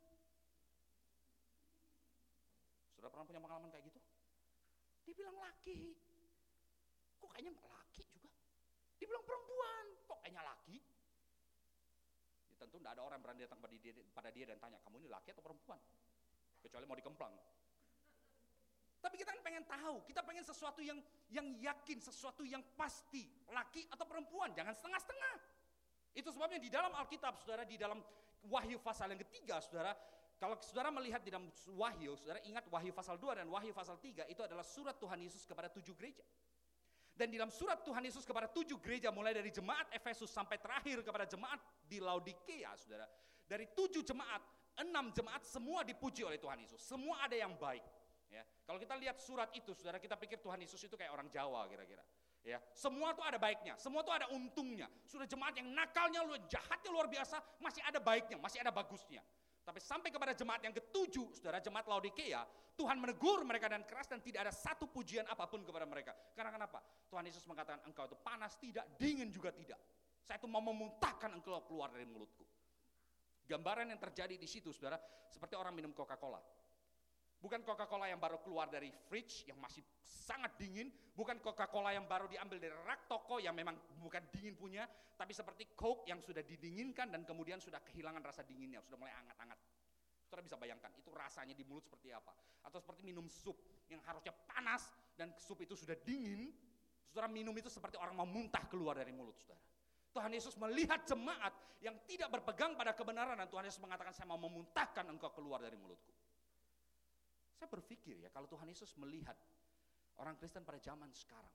Saudara pernah punya pengalaman kayak gitu? Dia bilang laki, kok kayaknya laki juga. Dia bilang perempuan, kok kayaknya laki. Ya, tentu tidak ada orang berani datang pada dia, pada dia dan tanya, kamu ini laki atau perempuan? Kecuali mau dikemplang. Tapi kita kan pengen tahu, kita pengen sesuatu yang yang yakin, sesuatu yang pasti, laki atau perempuan, jangan setengah-setengah. Itu sebabnya di dalam Alkitab, saudara, di dalam Wahyu pasal yang ketiga, saudara, kalau saudara melihat di dalam Wahyu, saudara ingat Wahyu pasal dua dan Wahyu pasal tiga itu adalah surat Tuhan Yesus kepada tujuh gereja. Dan di dalam surat Tuhan Yesus kepada tujuh gereja, mulai dari jemaat Efesus sampai terakhir kepada jemaat di Laodikea, saudara. Dari tujuh jemaat, enam jemaat semua dipuji oleh Tuhan Yesus. Semua ada yang baik. Ya. Kalau kita lihat surat itu, saudara, kita pikir Tuhan Yesus itu kayak orang Jawa kira-kira. Ya, semua tuh ada baiknya, semua tuh ada untungnya. Sudah jemaat yang nakalnya, jahatnya luar biasa, masih ada baiknya, masih ada bagusnya. Tapi sampai kepada jemaat yang ketujuh, saudara, jemaat Laodikea, Tuhan menegur mereka dan keras dan tidak ada satu pujian apapun kepada mereka. Karena kenapa? Tuhan Yesus mengatakan, engkau itu panas tidak, dingin juga tidak. Saya itu mau memuntahkan engkau keluar dari mulutku. Gambaran yang terjadi di situ, saudara, seperti orang minum Coca-Cola. Bukan Coca-Cola yang baru keluar dari fridge yang masih sangat dingin, bukan Coca-Cola yang baru diambil dari rak toko yang memang bukan dingin punya, tapi seperti Coke yang sudah didinginkan dan kemudian sudah kehilangan rasa dinginnya, sudah mulai hangat-hangat. Saudara bisa bayangkan itu rasanya di mulut seperti apa? Atau seperti minum sup yang harusnya panas dan sup itu sudah dingin, saudara minum itu seperti orang mau muntah keluar dari mulut, saudara. Tuhan Yesus melihat jemaat yang tidak berpegang pada kebenaran dan Tuhan Yesus mengatakan, saya mau memuntahkan engkau keluar dari mulutku. Saya berpikir ya, kalau Tuhan Yesus melihat orang Kristen pada zaman sekarang,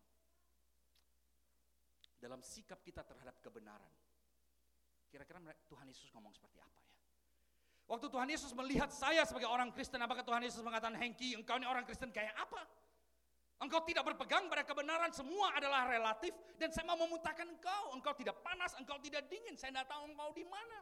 dalam sikap kita terhadap kebenaran, kira-kira Tuhan Yesus ngomong seperti apa ya? Waktu Tuhan Yesus melihat saya sebagai orang Kristen, apakah Tuhan Yesus mengatakan, Hengki, engkau ini orang Kristen kayak apa? Engkau tidak berpegang pada kebenaran, semua adalah relatif, dan saya mau memuntahkan engkau. Engkau tidak panas, engkau tidak dingin, saya tidak tahu engkau di mana.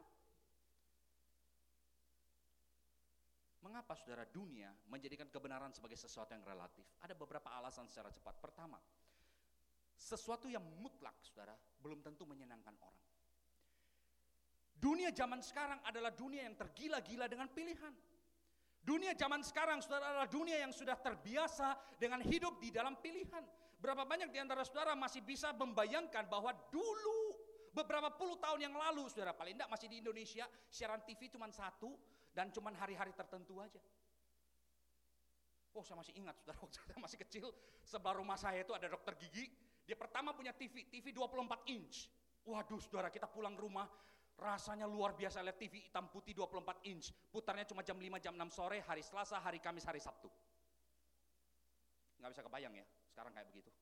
Mengapa saudara dunia menjadikan kebenaran sebagai sesuatu yang relatif? Ada beberapa alasan secara cepat. Pertama, sesuatu yang mutlak saudara belum tentu menyenangkan orang. Dunia zaman sekarang adalah dunia yang tergila-gila dengan pilihan. Dunia zaman sekarang saudara adalah dunia yang sudah terbiasa dengan hidup di dalam pilihan. Berapa banyak di antara saudara masih bisa membayangkan bahwa dulu beberapa puluh tahun yang lalu saudara, paling tidak masih di Indonesia siaran T V cuma satu dan cuma hari-hari tertentu aja. Oh, saya masih ingat saudara, waktu saya masih kecil sebelah rumah saya itu ada dokter gigi. Dia pertama punya T V, T V dua puluh empat inch. Waduh saudara, kita pulang ke rumah rasanya luar biasa lihat T V hitam putih dua puluh empat inch. Putarnya cuma jam lima, jam enam sore, hari Selasa, hari Kamis, hari Sabtu. Nggak bisa kebayang ya, sekarang kayak begitu.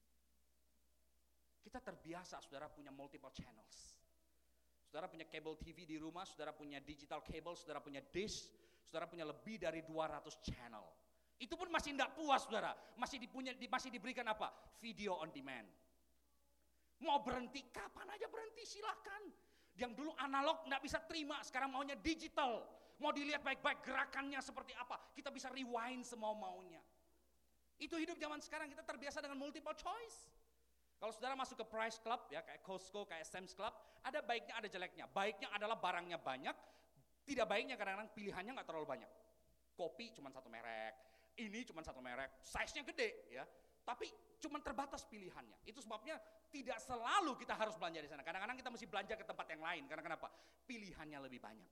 Kita terbiasa saudara punya multiple channels. Saudara punya cable T V di rumah, saudara punya digital cable, saudara punya dish, saudara punya lebih dari dua ratus channel. Itu pun masih tidak puas saudara, masih, dipunya, masih diberikan apa? Video on demand. Mau berhenti, kapan aja berhenti silahkan. Yang dulu analog tidak bisa terima, sekarang maunya digital. Mau dilihat baik-baik gerakannya seperti apa, kita bisa rewind semau maunya. Itu hidup zaman sekarang, kita terbiasa dengan multiple choice. Kalau saudara masuk ke Price Club, ya kayak Costco, kayak Sam's Club, ada baiknya, ada jeleknya. Baiknya adalah barangnya banyak, tidak baiknya kadang-kadang pilihannya nggak terlalu banyak. Kopi cuma satu merek, ini cuma satu merek, size-nya gede, ya. Tapi cuma terbatas pilihannya. Itu sebabnya tidak selalu kita harus belanja di sana. Kadang-kadang kita mesti belanja ke tempat yang lain. Karena kenapa? Pilihannya lebih banyak.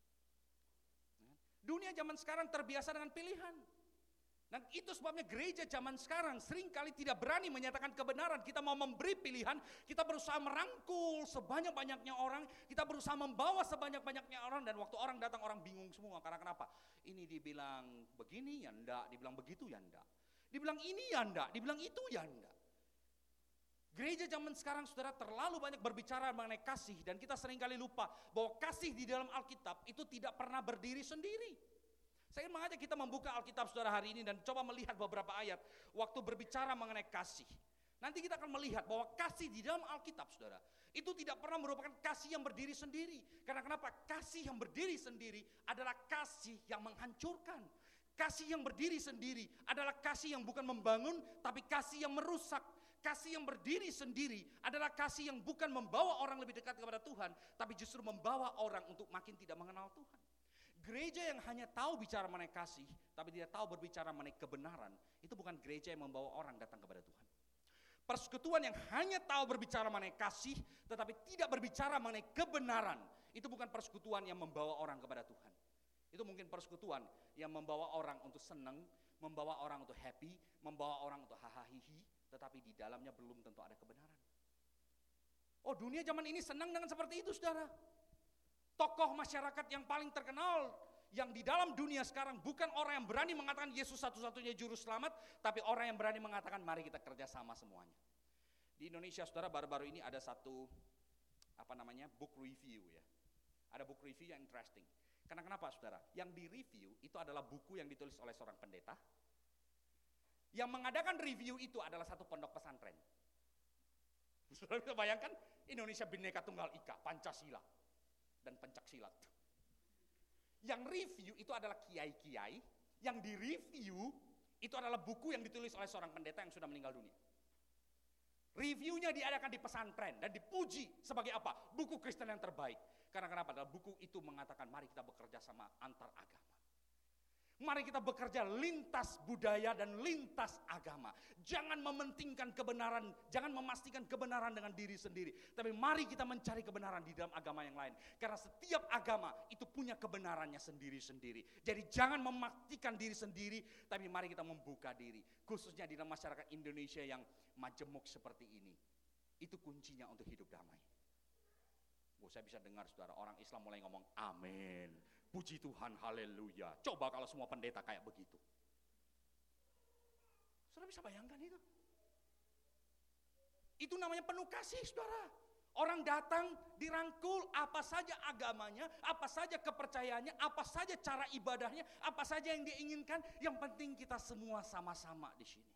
Dunia zaman sekarang terbiasa dengan pilihan. Dan itu sebabnya gereja zaman sekarang seringkali tidak berani menyatakan kebenaran. Kita mau memberi pilihan, kita berusaha merangkul sebanyak-banyaknya orang, kita berusaha membawa sebanyak-banyaknya orang, dan waktu orang datang orang bingung semua. Karena kenapa? Ini dibilang begini ya enggak, dibilang begitu ya enggak. Dibilang ini ya enggak, dibilang itu ya enggak. Gereja zaman sekarang saudara terlalu banyak berbicara mengenai kasih, dan kita seringkali lupa bahwa kasih di dalam Alkitab itu tidak pernah berdiri sendiri. Saya ingin mengajak kita membuka Alkitab saudara hari ini dan coba melihat beberapa ayat waktu berbicara mengenai kasih. Nanti kita akan melihat bahwa kasih di dalam Alkitab saudara itu tidak pernah merupakan kasih yang berdiri sendiri. Karena kenapa? Kasih yang berdiri sendiri adalah kasih yang menghancurkan. Kasih yang berdiri sendiri adalah kasih yang bukan membangun, tapi kasih yang merusak. Kasih yang berdiri sendiri adalah kasih yang bukan membawa orang lebih dekat kepada Tuhan, tapi justru membawa orang untuk makin tidak mengenal Tuhan. Gereja yang hanya tahu bicara mengenai kasih, tapi tidak tahu berbicara mengenai kebenaran, itu bukan gereja yang membawa orang datang kepada Tuhan. Persekutuan yang hanya tahu berbicara mengenai kasih, tetapi tidak berbicara mengenai kebenaran, itu bukan persekutuan yang membawa orang kepada Tuhan. Itu mungkin persekutuan yang membawa orang untuk senang, membawa orang untuk happy, membawa orang untuk hahaha, tetapi di dalamnya belum tentu ada kebenaran. Oh, dunia zaman ini senang dengan seperti itu, saudara. Tokoh masyarakat yang paling terkenal yang di dalam dunia sekarang bukan orang yang berani mengatakan Yesus satu-satunya juru selamat, tapi orang yang berani mengatakan mari kita kerjasama semuanya. Di Indonesia saudara baru-baru ini ada satu apa namanya book review ya, ada book review yang interesting. Karena kenapa saudara? Yang di review itu adalah buku yang ditulis oleh seorang pendeta. Yang mengadakan review itu adalah satu pondok pesantren. Saudara bisa bayangkan Indonesia Bhinneka Tunggal Ika, Pancasila dan pencaksilat. Yang review itu adalah kiai-kiai, yang di review itu adalah buku yang ditulis oleh seorang pendeta yang sudah meninggal dunia. Reviewnya diadakan di pesantren dan dipuji sebagai apa? Buku Kristen yang terbaik. Karena kenapa? Dalam buku itu mengatakan mari kita bekerja sama antar agama. Mari kita bekerja lintas budaya dan lintas agama. Jangan mementingkan kebenaran, jangan memastikan kebenaran dengan diri sendiri. Tapi mari kita mencari kebenaran di dalam agama yang lain. Karena setiap agama itu punya kebenarannya sendiri-sendiri. Jadi jangan memastikan diri sendiri, tapi mari kita membuka diri. Khususnya di dalam masyarakat Indonesia yang majemuk seperti ini. Itu kuncinya untuk hidup damai. Oh, saya bisa dengar saudara, orang Islam mulai ngomong amin. Puji Tuhan, haleluya. Coba kalau semua pendeta kayak begitu. Saudara bisa bayangkan itu? Itu namanya penuh kasih, saudara. Orang datang, dirangkul, apa saja agamanya, apa saja kepercayaannya, apa saja cara ibadahnya, apa saja yang dia inginkan. Yang penting kita semua sama-sama di sini.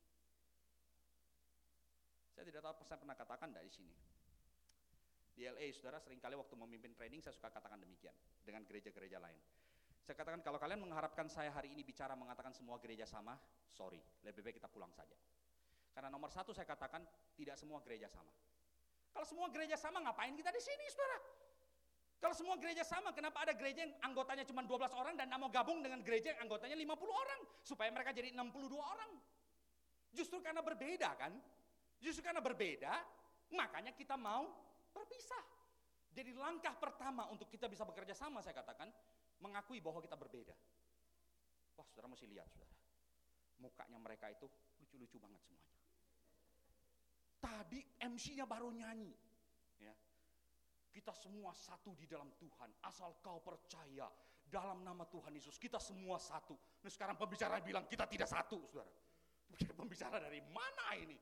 Saya tidak tahu saya pernah katakan enggak di sini. Di L A, saudara, seringkali waktu memimpin training saya suka katakan demikian dengan gereja-gereja lain. Saya katakan kalau kalian mengharapkan saya hari ini bicara mengatakan semua gereja sama, sorry, lebih baik kita pulang saja. Karena nomor satu saya katakan tidak semua gereja sama. Kalau semua gereja sama, ngapain kita di sini, saudara? Kalau semua gereja sama, kenapa ada gereja yang anggotanya cuma dua belas orang dan mau gabung dengan gereja yang anggotanya lima puluh orang? Supaya mereka jadi enam puluh dua orang. Justru karena berbeda kan? Justru karena berbeda, makanya kita mau berpisah. Jadi langkah pertama untuk kita bisa bekerja sama, saya katakan, mengakui bahwa kita berbeda. Wah, saudara mesti lihat, saudara. Mukanya mereka itu lucu-lucu banget semuanya. Tadi M C-nya baru nyanyi, ya. Kita semua satu di dalam Tuhan, asal kau percaya dalam nama Tuhan Yesus, kita semua satu. Nah sekarang pembicara bilang kita tidak satu, saudara. Pembicara dari mana ini?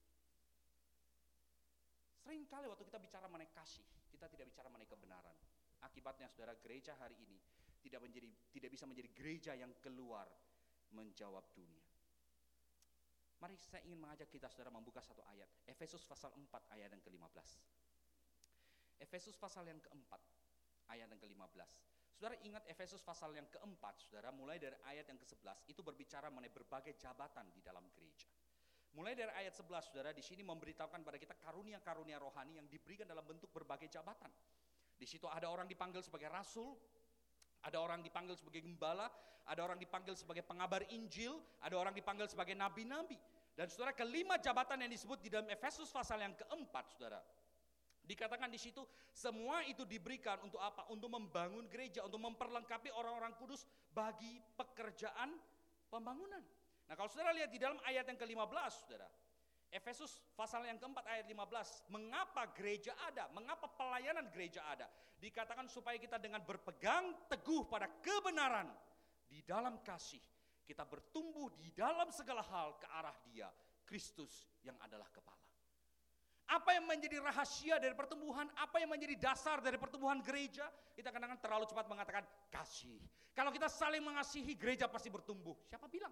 Seringkali waktu kita bicara mengenai kasih, kita tidak bicara mengenai kebenaran. Akibatnya, saudara, gereja hari ini tidak menjadi, tidak bisa menjadi gereja yang keluar menjawab dunia. Mari saya ingin mengajak kita, saudara, membuka satu ayat. Efesus pasal empat ayat yang kelima belas. Efesus pasal yang keempat ayat yang kelima belas. Saudara ingat Efesus pasal yang keempat, saudara, mulai dari ayat yang kesebelas itu berbicara mengenai berbagai jabatan di dalam gereja. Mulai dari ayat sebelas, saudara, di sini memberitahukan pada kita karunia-karunia rohani yang diberikan dalam bentuk berbagai jabatan. Di situ ada orang dipanggil sebagai rasul, ada orang dipanggil sebagai gembala, ada orang dipanggil sebagai pengabar Injil, ada orang dipanggil sebagai nabi-nabi. Dan saudara, kelima jabatan yang disebut di dalam Efesus pasal yang keempat, saudara, dikatakan di situ semua itu diberikan untuk apa? Untuk membangun gereja, untuk memperlengkapi orang-orang kudus bagi pekerjaan pembangunan. Nah, kalau saudara lihat di dalam ayat yang kelima belas, saudara, Efesus pasal yang keempat ayat lima belas, mengapa gereja ada? Mengapa pelayanan gereja ada? Dikatakan supaya kita dengan berpegang teguh pada kebenaran di dalam kasih, kita bertumbuh di dalam segala hal ke arah Dia, Kristus yang adalah kepala. Apa yang menjadi rahasia dari pertumbuhan? Apa yang menjadi dasar dari pertumbuhan gereja? Kita kadang-kadang terlalu cepat mengatakan kasih. Kalau kita saling mengasihi, gereja pasti bertumbuh. Siapa bilang?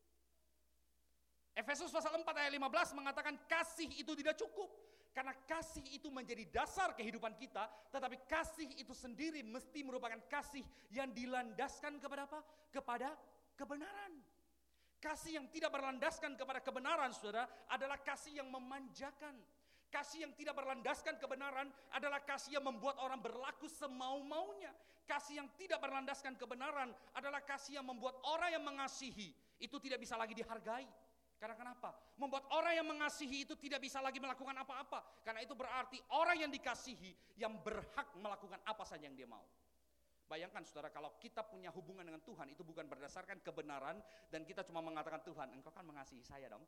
Efesus pasal empat ayat lima belas mengatakan kasih itu tidak cukup. Karena kasih itu menjadi dasar kehidupan kita, tetapi kasih itu sendiri mesti merupakan kasih yang dilandaskan kepada apa? Kepada kebenaran. Kasih yang tidak berlandaskan kepada kebenaran, saudara, adalah kasih yang memanjakan. Kasih yang tidak berlandaskan kebenaran adalah kasih yang membuat orang berlaku semau-maunya. Kasih yang tidak berlandaskan kebenaran adalah kasih yang membuat orang yang mengasihi itu tidak bisa lagi dihargai. Karena kenapa? Membuat orang yang mengasihi itu tidak bisa lagi melakukan apa-apa. Karena itu berarti orang yang dikasihi yang berhak melakukan apa saja yang dia mau. Bayangkan, saudara, kalau kita punya hubungan dengan Tuhan itu bukan berdasarkan kebenaran dan kita cuma mengatakan, Tuhan, engkau kan mengasihi saya dong.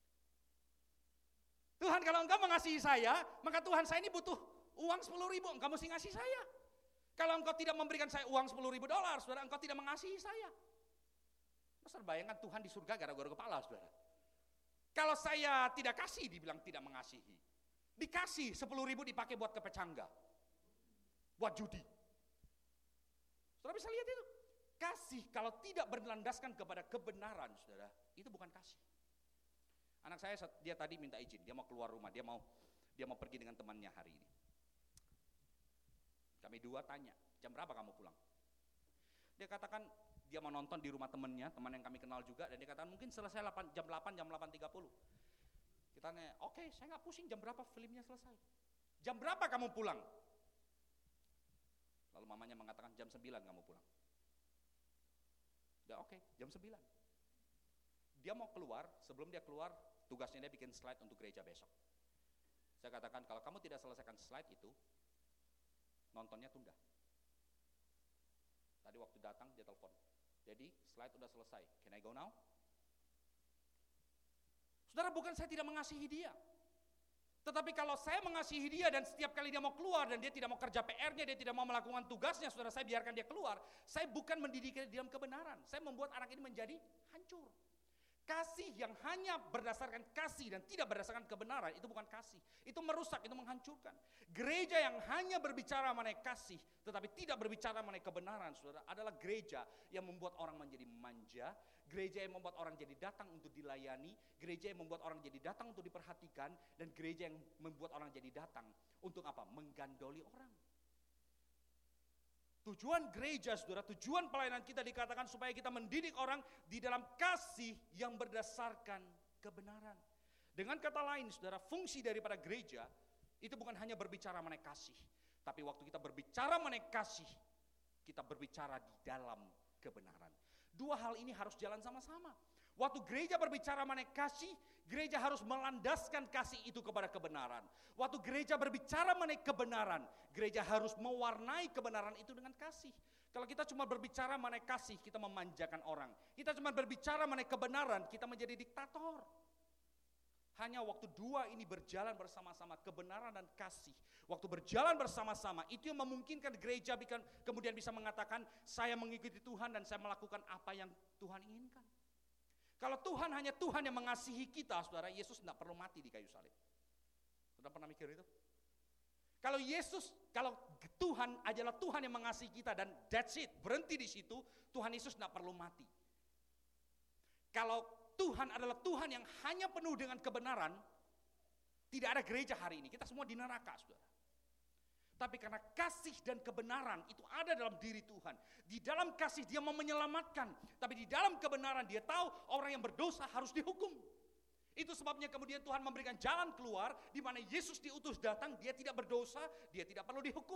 Tuhan, kalau engkau mengasihi saya, maka Tuhan, saya ini butuh uang sepuluh ribu, engkau mesti ngasih saya. Kalau engkau tidak memberikan saya uang sepuluh ribu dolar, saudara, engkau tidak mengasihi saya. Saudara, bayangkan Tuhan di surga gara-gara kepala, saudara. Kalau saya tidak kasih, dibilang tidak mengasihi. Dikasih sepuluh ribu dipakai buat kepecangga, buat judi. Saudara bisa lihat itu. Kasih kalau tidak berlandaskan kepada kebenaran, saudara, itu bukan kasih. Anak saya, dia tadi minta izin, dia mau keluar rumah, dia mau dia mau pergi dengan temannya hari ini. Kami dua tanya, jam berapa kamu pulang? Dia katakan dia mau nonton di rumah temannya, teman yang kami kenal juga, dan dia katakan mungkin selesai jam delapan, jam delapan tiga puluh. Kita tanya, oke, okay, saya nggak pusing jam berapa filmnya selesai. Jam berapa kamu pulang? Lalu mamanya mengatakan jam sembilan kamu pulang. Udah oke, okay, jam sembilan. Dia mau keluar, sebelum dia keluar, tugasnya dia bikin slide untuk gereja besok. Saya katakan, kalau kamu tidak selesaikan slide itu, nontonnya tunda. Tadi waktu datang, dia telepon. Jadi, slide udah selesai. Can I go now? Saudara, bukan saya tidak mengasihi dia. Tetapi kalau saya mengasihi dia dan setiap kali dia mau keluar dan dia tidak mau kerja P R-nya, dia tidak mau melakukan tugasnya, saudara, saya biarkan dia keluar. Saya bukan mendidik dia dalam kebenaran. Saya membuat anak ini menjadi hancur. Kasih yang hanya berdasarkan kasih dan tidak berdasarkan kebenaran itu bukan kasih. Itu merusak, itu menghancurkan. Gereja yang hanya berbicara mengenai kasih tetapi tidak berbicara mengenai kebenaran, saudara, adalah gereja yang membuat orang menjadi manja, gereja yang membuat orang jadi datang untuk dilayani, gereja yang membuat orang jadi datang untuk diperhatikan, dan gereja yang membuat orang jadi datang untuk apa? Menggandoli orang. Tujuan gereja, saudara, tujuan pelayanan kita dikatakan supaya kita mendidik orang di dalam kasih yang berdasarkan kebenaran. Dengan kata lain, saudara, fungsi daripada gereja itu bukan hanya berbicara mengenai kasih, tapi waktu kita berbicara mengenai kasih, kita berbicara di dalam kebenaran. Dua hal ini harus jalan sama-sama. Waktu gereja berbicara mengenai kasih, gereja harus melandaskan kasih itu kepada kebenaran. Waktu gereja berbicara mengenai kebenaran, gereja harus mewarnai kebenaran itu dengan kasih. Kalau kita cuma berbicara mengenai kasih, kita memanjakan orang. Kita cuma berbicara mengenai kebenaran, kita menjadi diktator. Hanya waktu dua ini berjalan bersama-sama, kebenaran dan kasih. Waktu berjalan bersama-sama, itu yang memungkinkan gereja kemudian bisa mengatakan, saya mengikuti Tuhan dan saya melakukan apa yang Tuhan inginkan. Kalau Tuhan hanya Tuhan yang mengasihi kita, saudara, Yesus tidak perlu mati di kayu salib. Sudah pernah mikir itu? Kalau Yesus, kalau Tuhan adalah Tuhan yang mengasihi kita dan that's it, berhenti di situ, Tuhan Yesus tidak perlu mati. Kalau Tuhan adalah Tuhan yang hanya penuh dengan kebenaran, tidak ada gereja hari ini, kita semua di neraka, saudara. Tapi karena kasih dan kebenaran itu ada dalam diri Tuhan. Di dalam kasih dia mau menyelamatkan. Tapi di dalam kebenaran dia tahu orang yang berdosa harus dihukum. Itu sebabnya kemudian Tuhan memberikan jalan keluar. Di mana Yesus diutus datang, dia tidak berdosa, dia tidak perlu dihukum.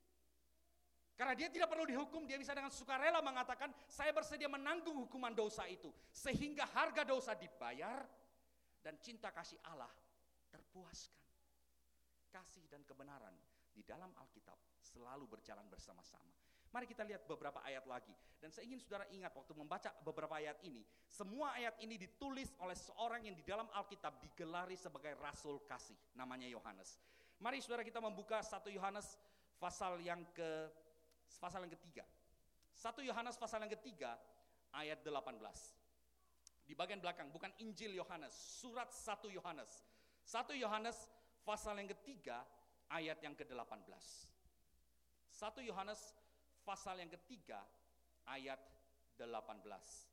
Karena dia tidak perlu dihukum, dia bisa dengan sukarela mengatakan, saya bersedia menanggung hukuman dosa itu. Sehingga harga dosa dibayar dan cinta kasih Allah terpuaskan. Kasih dan kebenaran di dalam Alkitab selalu berjalan bersama-sama. Mari kita lihat beberapa ayat lagi. Dan saya ingin saudara ingat waktu membaca beberapa ayat ini, semua ayat ini ditulis oleh seorang yang di dalam Alkitab digelari sebagai Rasul Kasih, namanya Yohanes. Mari saudara kita membuka satu Yohanes pasal yang ke pasal yang ketiga. satu Yohanes pasal yang ketiga ayat delapan belas. Di bagian belakang, bukan Injil Yohanes, surat satu Yohanes. satu Yohanes pasal yang ketiga ayat yang ke delapan belas. satu Yohanes pasal yang ketiga ayat delapan belas.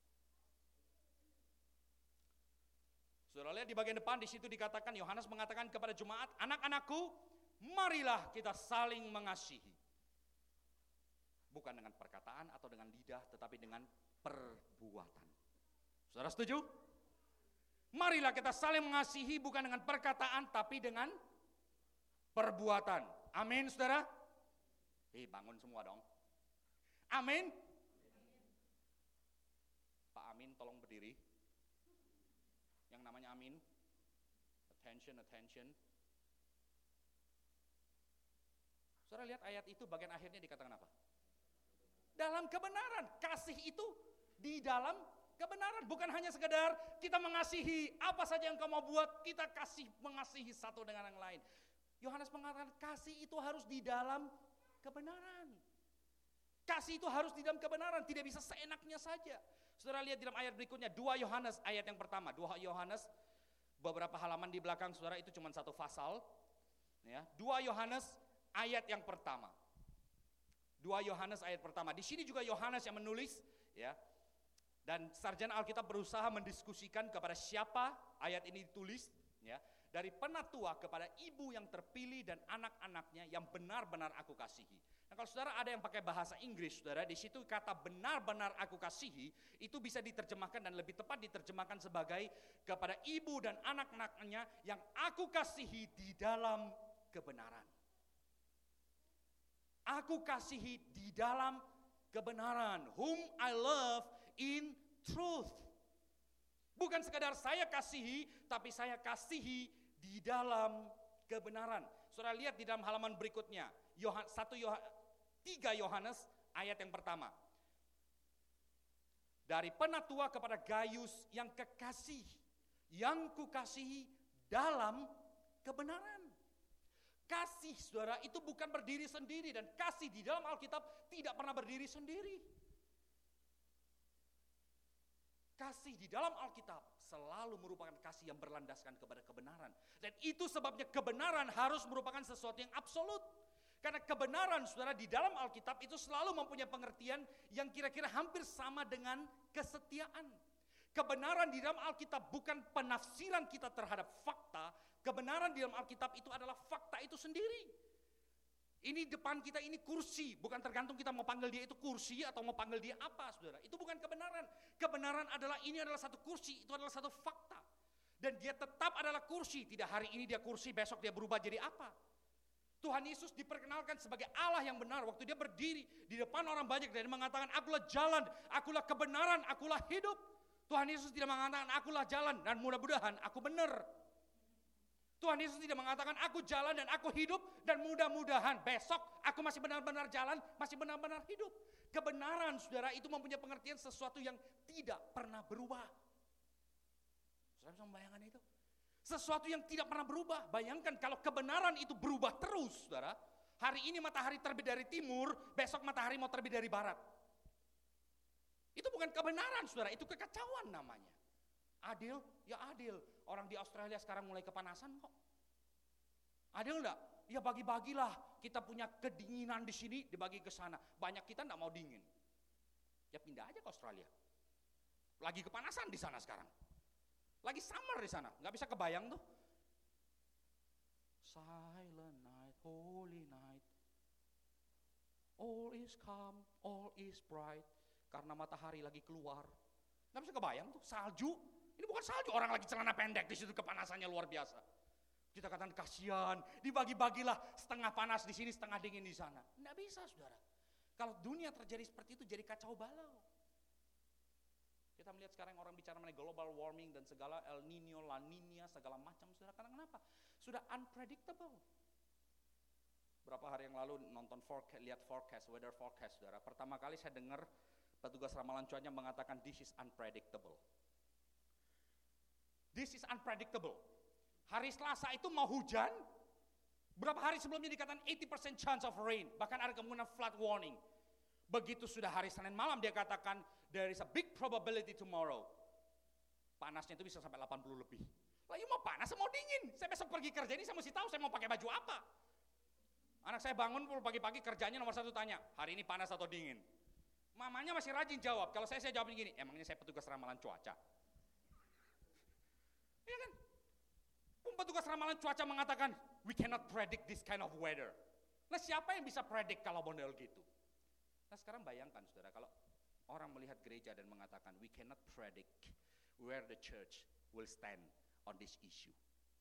Saudara lihat di bagian depan, di situ dikatakan, Yohanes mengatakan kepada jemaat, anak-anakku, marilah kita saling mengasihi. Bukan dengan perkataan atau dengan lidah, tetapi dengan perbuatan. Saudara setuju? Marilah kita saling mengasihi bukan dengan perkataan, tapi dengan perbuatan. Amin, saudara? Eh, bangun semua dong. Amin. Pak Amin, tolong berdiri. Yang namanya Amin. Attention, attention. Saudara lihat ayat itu bagian akhirnya dikatakan apa? Dalam kebenaran. Kasih itu di dalam kebenaran. Bukan hanya sekedar kita mengasihi apa saja yang kau mau buat, kita kasih mengasihi satu dengan yang lain. Yohanes mengatakan kasih itu harus di dalam kebenaran. Kasih itu harus di dalam kebenaran, tidak bisa seenaknya saja. Saudara lihat di dalam ayat berikutnya, dua Yohanes ayat yang pertama. dua Yohanes beberapa halaman di belakang saudara itu cuma satu pasal. Ya, dua Yohanes ayat yang pertama. dua Yohanes ayat pertama. Di sini juga Yohanes yang menulis, ya. Dan sarjana Alkitab berusaha mendiskusikan kepada siapa ayat ini ditulis, ya. Dari penatua kepada ibu yang terpilih dan anak-anaknya yang benar-benar aku kasihi. Nah, kalau saudara ada yang pakai bahasa Inggris, saudara, di situ kata benar-benar aku kasihi itu bisa diterjemahkan dan lebih tepat diterjemahkan sebagai kepada ibu dan anak-anaknya yang aku kasihi di dalam kebenaran. Aku kasihi di dalam kebenaran. Whom I love in truth. Bukan sekadar saya kasihi, tapi saya kasihi di dalam kebenaran. Saudara lihat di dalam halaman berikutnya, Yohanes satu tiga Yohanes ayat yang pertama. Dari penatua kepada Gaius yang kekasih, yang kukasihi dalam kebenaran. Kasih, saudara, itu bukan berdiri sendiri, dan kasih di dalam Alkitab tidak pernah berdiri sendiri. Kasih di dalam Alkitab selalu merupakan kasih yang berlandaskan kepada kebenaran. Dan itu sebabnya kebenaran harus merupakan sesuatu yang absolut. Karena kebenaran, saudara, di dalam Alkitab itu selalu mempunyai pengertian yang kira-kira hampir sama dengan kesetiaan. Kebenaran di dalam Alkitab bukan penafsiran kita terhadap fakta. Kebenaran di dalam Alkitab itu adalah fakta itu sendiri. Ini depan kita ini kursi, bukan tergantung kita mau panggil dia itu kursi atau mau panggil dia apa, saudara. Itu bukan kebenaran. Kebenaran adalah ini adalah satu kursi, itu adalah satu fakta. Dan dia tetap adalah kursi, tidak hari ini dia kursi, besok dia berubah jadi apa. Tuhan Yesus diperkenalkan sebagai Allah yang benar waktu dia berdiri di depan orang banyak dan mengatakan, akulah jalan, akulah kebenaran, akulah hidup. Tuhan Yesus tidak mengatakan akulah jalan dan mudah-mudahan aku benar. Tuhan Yesus tidak mengatakan aku jalan dan aku hidup dan mudah-mudahan besok aku masih benar-benar jalan, masih benar-benar hidup. Kebenaran, saudara, itu mempunyai pengertian sesuatu yang tidak pernah berubah. Saudara bisa membayangkan itu? Sesuatu yang tidak pernah berubah. Bayangkan kalau kebenaran itu berubah terus, saudara. Hari ini matahari terbit dari timur, besok matahari mau terbit dari barat. Itu bukan kebenaran, saudara, itu kekacauan namanya. Adil? Ya adil. Orang di Australia sekarang mulai kepanasan kok. Adil enggak? Ya bagi-bagilah. Kita punya kedinginan di sini, dibagi ke sana. Banyak kita enggak mau dingin. Ya pindah aja ke Australia. Lagi kepanasan di sana sekarang. Lagi summer di sana, enggak bisa kebayang tuh. Silent night, holy night. All is calm, all is bright. Karena matahari lagi keluar. Enggak bisa kebayang tuh, salju. Ini bukan salju, orang lagi celana pendek di situ kepanasannya luar biasa. Kita katakan kasihan, dibagi-bagilah setengah panas di sini, setengah dingin di sana. Enggak bisa, saudara. Kalau dunia terjadi seperti itu jadi kacau balau. Kita melihat sekarang orang bicara mengenai global warming dan segala El Nino, La Nina, segala macam, saudara. Karena kenapa? Sudah unpredictable. Berapa hari yang lalu nonton forecast, lihat forecast, weather forecast, saudara. Pertama kali saya dengar petugas ramalan cuaca mengatakan this is unpredictable. This is unpredictable. Hari Selasa itu mau hujan. Berapa hari sebelumnya dikatakan eighty percent chance of rain. Bahkan ada kemungkinan flood warning. Begitu sudah hari Senin malam dia katakan there is a big probability tomorrow. Panasnya itu bisa sampai delapan puluh lebih. Lah ya mau panas mau dingin. Saya besok pergi kerja ini saya mesti tahu saya mau pakai baju apa. Anak saya bangun pagi-pagi kerjanya nomor satu tanya, hari ini panas atau dingin? Mamanya masih rajin jawab. Kalau saya saya jawab gini, emangnya saya petugas ramalan cuaca? Iya kan? Petugas ramalan cuaca mengatakan, we cannot predict this kind of weather. Nah siapa yang bisa predict kalau model gitu? Nah sekarang bayangkan saudara, kalau orang melihat gereja dan mengatakan, we cannot predict where the church will stand on this issue.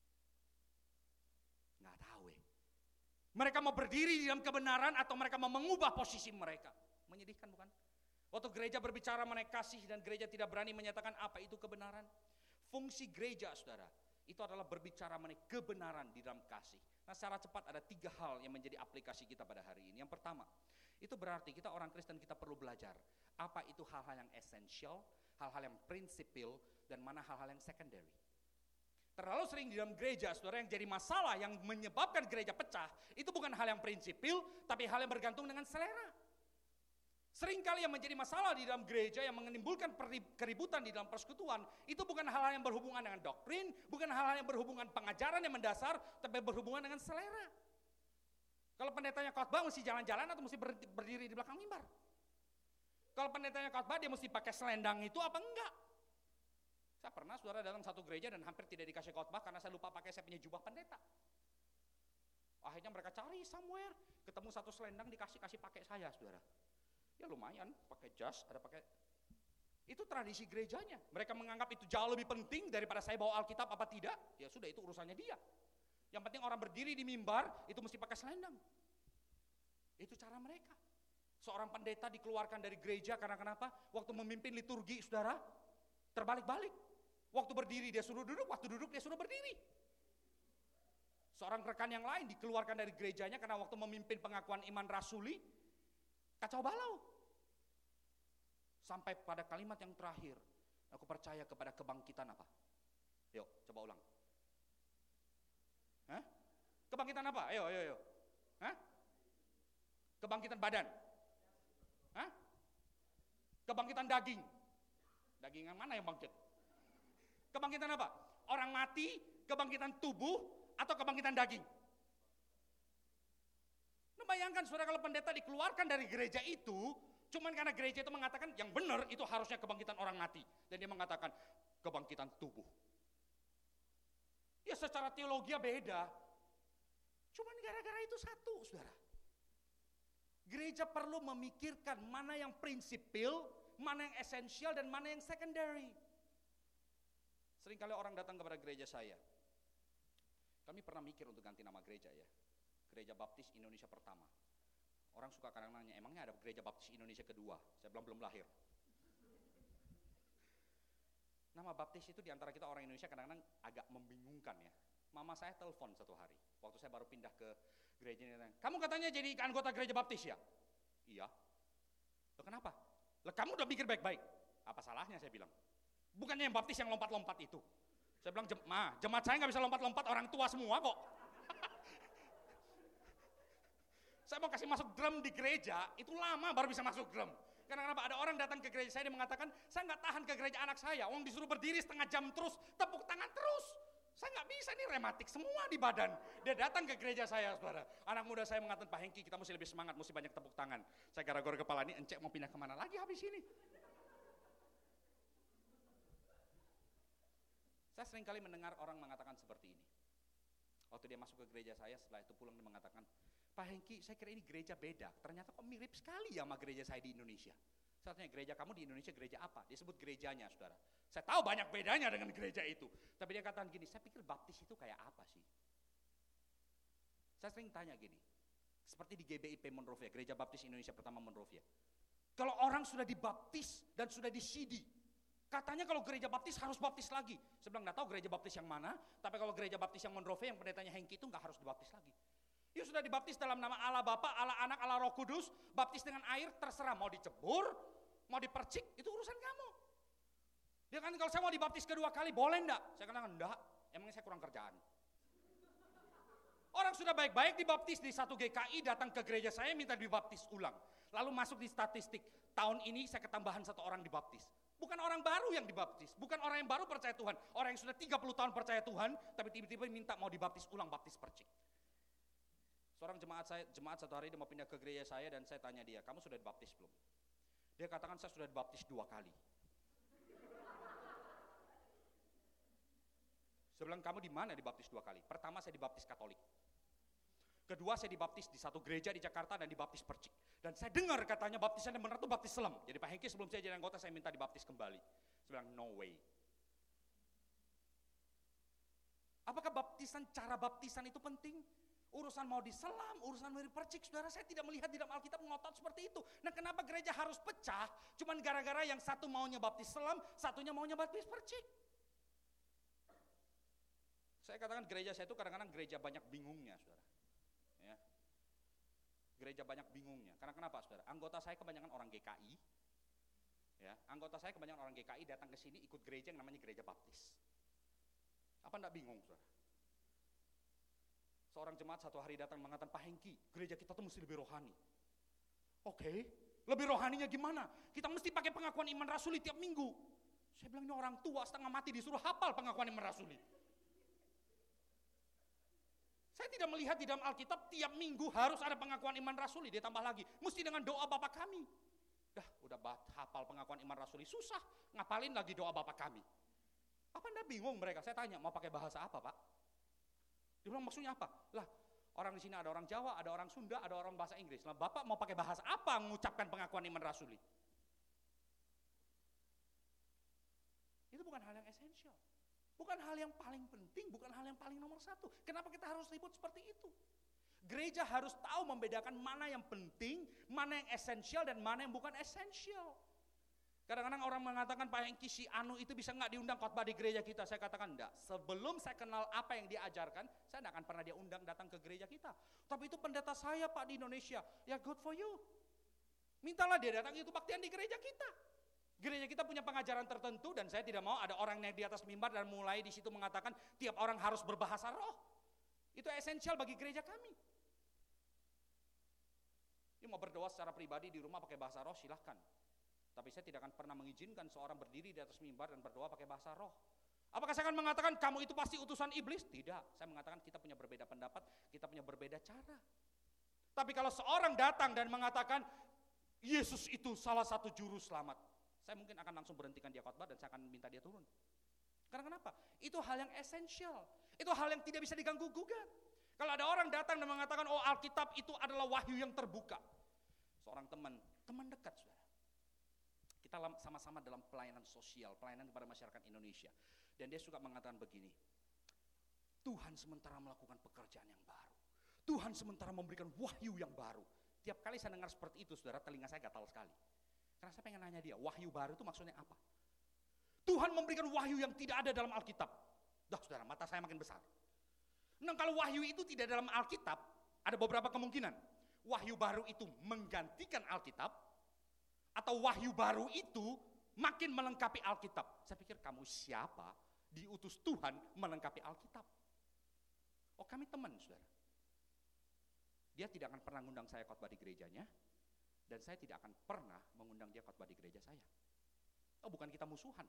Nggak tahu eh. Mereka mau berdiri di dalam kebenaran atau mereka mau mengubah posisi mereka. Menyedihkan bukan? Waktu gereja berbicara mengenai kasih dan gereja tidak berani menyatakan apa itu kebenaran. Fungsi gereja, saudara, itu adalah berbicara mengenai kebenaran di dalam kasih. Nah, secara cepat ada tiga hal yang menjadi aplikasi kita pada hari ini. Yang pertama, itu berarti kita orang Kristen kita perlu belajar apa itu hal-hal yang esensial, hal-hal yang prinsipil, dan mana hal-hal yang secondary. Terlalu sering di dalam gereja, saudara, yang jadi masalah yang menyebabkan gereja pecah, itu bukan hal yang prinsipil, tapi hal yang bergantung dengan selera. Seringkali yang menjadi masalah di dalam gereja yang menimbulkan keributan di dalam persekutuan itu bukan hal-hal yang berhubungan dengan doktrin, bukan hal-hal yang berhubungan pengajaran yang mendasar, tapi berhubungan dengan selera. Kalau pendetanya khotbah mesti jalan-jalan atau mesti berdiri di belakang mimbar? Kalau pendetanya khotbah dia mesti pakai selendang itu apa enggak? Saya pernah saudara datang satu gereja dan hampir tidak dikasih khotbah karena saya lupa pakai saya punya jubah pendeta. Akhirnya mereka cari somewhere, ketemu satu selendang dikasih kasih pakai saya, saudara. Ya lumayan, pakai jas, ada pakai. Itu tradisi gerejanya. Mereka menganggap itu jauh lebih penting daripada saya bawa Alkitab apa tidak. Ya sudah, itu urusannya dia. Yang penting orang berdiri di mimbar itu mesti pakai selendang. Itu cara mereka. Seorang pendeta dikeluarkan dari gereja karena kenapa? Waktu memimpin liturgi, saudara, terbalik-balik. Waktu berdiri dia suruh duduk, waktu duduk dia suruh berdiri. Seorang rekan yang lain dikeluarkan dari gerejanya karena waktu memimpin pengakuan iman rasuli, kacau balau. Sampai pada kalimat yang terakhir, aku percaya kepada kebangkitan apa? Yuk, coba ulang. Hah? Kebangkitan apa? Ayo, ayo, ayo. Hah? Kebangkitan badan. Hah? Kebangkitan daging. Daging yang mana yang bangkit? Kebangkitan apa? Orang mati, kebangkitan tubuh, atau kebangkitan daging? Nah, bayangkan saudara kalau pendeta dikeluarkan dari gereja itu, cuman karena gereja itu mengatakan yang benar itu harusnya kebangkitan orang mati. Dan dia mengatakan kebangkitan tubuh. Ya secara teologi beda. Cuman gara-gara itu satu, saudara. Gereja perlu memikirkan mana yang prinsipil, mana yang esensial, dan mana yang secondary. Seringkali orang datang kepada gereja saya. Kami pernah mikir untuk ganti nama gereja ya. Gereja Baptis Indonesia Pertama. Orang suka kadang nanya, emangnya ada gereja Baptis Indonesia kedua? Saya bilang belum lahir. Nama baptis itu diantara kita orang Indonesia kadang-kadang agak membingungkan ya. Mama saya telepon satu hari, waktu saya baru pindah ke gereja ini. Kamu katanya jadi anggota gereja baptis ya? Iya. Loh kenapa? Lah kamu udah pikir baik-baik. Apa salahnya saya bilang? Bukannya yang baptis yang lompat-lompat itu. Saya bilang, ma, jemaat saya nggak bisa lompat-lompat, orang tua semua kok. Saya mau kasih masuk drum di gereja, itu lama baru bisa masuk drum. Karena kenapa? Ada orang datang ke gereja saya, dia mengatakan, saya nggak tahan ke gereja anak saya. Orang disuruh berdiri setengah jam terus, tepuk tangan terus. Saya nggak bisa nih, rematik semua di badan. Dia datang ke gereja saya, saudara. Anak muda saya mengatakan, Pak Hengki, kita mesti lebih semangat, mesti banyak tepuk tangan. Saya gara-gara kepala ini, encek mau pindah kemana lagi habis ini. Saya seringkali mendengar orang mengatakan seperti ini. Waktu dia masuk ke gereja saya, setelah itu pulang dia mengatakan, Pak Hengki, saya kira ini gereja beda. Ternyata kok mirip sekali ya sama gereja saya di Indonesia. Saya tanya, gereja kamu di Indonesia gereja apa? Dia sebut gerejanya, saudara. Saya tahu banyak bedanya dengan gereja itu. Tapi dia katakan gini, saya pikir baptis itu kayak apa sih? Saya sering tanya gini, seperti di G B I P Monrovia, Gereja Baptis Indonesia Pertama Monrovia. Kalau orang sudah dibaptis dan sudah disidi, katanya kalau gereja baptis harus baptis lagi. Saya bilang, nggak tahu gereja baptis yang mana, tapi kalau gereja baptis yang Monrovia, yang pendetanya Hengki itu nggak harus dibaptis lagi. Ya sudah dibaptis dalam nama Allah Bapa, Allah Anak, Allah Roh Kudus, baptis dengan air, terserah mau dicebur, mau dipercik, itu urusan kamu. Dia kan kalau saya mau dibaptis kedua kali, boleh enggak? Saya katakan enggak, emangnya saya kurang kerjaan. Orang sudah baik-baik dibaptis di satu G K I, datang ke gereja saya minta dibaptis ulang. Lalu masuk di statistik, tahun ini saya ketambahan satu orang dibaptis. Bukan orang baru yang dibaptis, bukan orang yang baru percaya Tuhan. Orang yang sudah tiga puluh tahun percaya Tuhan, tapi tiba-tiba minta mau dibaptis ulang, baptis percik. Seorang jemaat saya, jemaat satu hari dia mau pindah ke gereja saya dan saya tanya dia, kamu sudah dibaptis belum? Dia katakan saya sudah dibaptis dua kali. Saya bilang, kamu di mana dibaptis dua kali? Pertama saya dibaptis Katolik. Kedua saya dibaptis di satu gereja di Jakarta dan dibaptis percik. Dan saya dengar katanya baptisan yang benar itu baptis selam. Jadi Pak Hengki sebelum saya jadi anggota saya minta dibaptis kembali. Saya bilang, no way. Apakah baptisan, cara baptisan itu penting? Urusan mau diselam, urusan mau dipercik, saudara, saya tidak melihat di dalam Alkitab ngotot seperti itu. Nah kenapa gereja harus pecah? Cuman gara-gara yang satu maunya baptis selam, satunya maunya baptis percik. Saya katakan gereja saya itu kadang-kadang gereja banyak bingungnya, saudara. Ya. Gereja banyak bingungnya. Karena kenapa, saudara? Anggota saya kebanyakan orang G K I. Ya, anggota saya kebanyakan orang G K I datang ke sini ikut gereja yang namanya gereja baptis. Apa enggak bingung, saudara? Seorang jemaat satu hari datang mengatakan, Pak Hengki, gereja kita tuh mesti lebih rohani. Oke, okay. Lebih rohaninya gimana? Kita mesti pakai pengakuan iman rasuli tiap minggu. Saya bilang, ini orang tua setengah mati disuruh hafal pengakuan iman rasuli. Saya tidak melihat di dalam Alkitab tiap minggu harus ada pengakuan iman rasuli. Dia tambah lagi, mesti dengan doa Bapa kami. Dah, udah hafal pengakuan iman rasuli, susah. Ngapalin lagi doa Bapa kami. Apa Anda bingung mereka? Saya tanya, mau pakai bahasa apa, Pak? Dia bilang, maksudnya apa? Lah, orang di sini ada orang Jawa, ada orang Sunda, ada orang bahasa Inggris. Lah, Bapak mau pakai bahasa apa mengucapkan pengakuan iman rasuli? Itu bukan hal yang esensial. Bukan hal yang paling penting, bukan hal yang paling nomor satu. Kenapa kita harus ribut seperti itu? Gereja harus tahu membedakan mana yang penting, mana yang esensial, dan mana yang bukan esensial. Kadang-kadang orang mengatakan, Pak Hengki, si Anu itu bisa nggak diundang khotbah di gereja kita? Saya katakan enggak. Sebelum saya kenal apa yang dia ajarkan, saya tidak akan pernah dia undang datang ke gereja kita. Tapi itu pendeta saya, Pak, di Indonesia. Ya good for you. Mintalah dia datang itu baktian di gereja kita. Gereja kita punya pengajaran tertentu dan saya tidak mau ada orang naik di atas mimbar dan mulai di situ mengatakan tiap orang harus berbahasa roh. Itu esensial bagi gereja kami. Ini mau berdoa secara pribadi di rumah pakai bahasa roh silahkan. Tapi saya tidak akan pernah mengizinkan seorang berdiri di atas mimbar dan berdoa pakai bahasa roh. Apakah saya akan mengatakan kamu itu pasti utusan iblis? Tidak. Saya mengatakan kita punya berbeda pendapat, kita punya berbeda cara. Tapi kalau seorang datang dan mengatakan Yesus itu salah satu juru selamat, saya mungkin akan langsung berhentikan dia khotbah dan saya akan minta dia turun. Karena kenapa? Itu hal yang esensial. Itu hal yang tidak bisa diganggu gugat. Kalau ada orang datang dan mengatakan oh Alkitab itu adalah wahyu yang terbuka. Seorang teman, teman dekat saudara. Kita sama-sama dalam pelayanan sosial, pelayanan kepada masyarakat Indonesia. Dan dia suka mengatakan begini, Tuhan sementara melakukan pekerjaan yang baru. Tuhan sementara memberikan wahyu yang baru. Tiap kali saya dengar seperti itu, saudara, telinga saya gatal sekali. Karena saya pengen nanya dia, wahyu baru itu maksudnya apa? Tuhan memberikan wahyu yang tidak ada dalam Alkitab. Dah saudara, mata saya makin besar. Nah kalau wahyu itu tidak dalam Alkitab, ada beberapa kemungkinan. Wahyu baru itu menggantikan Alkitab, atau wahyu baru itu makin melengkapi Alkitab. Saya pikir kamu siapa diutus Tuhan melengkapi Alkitab? Oh kami teman saudara. Dia tidak akan pernah mengundang saya khotbah di gerejanya, dan saya tidak akan pernah mengundang dia khotbah di gereja saya. Oh bukan kita musuhan.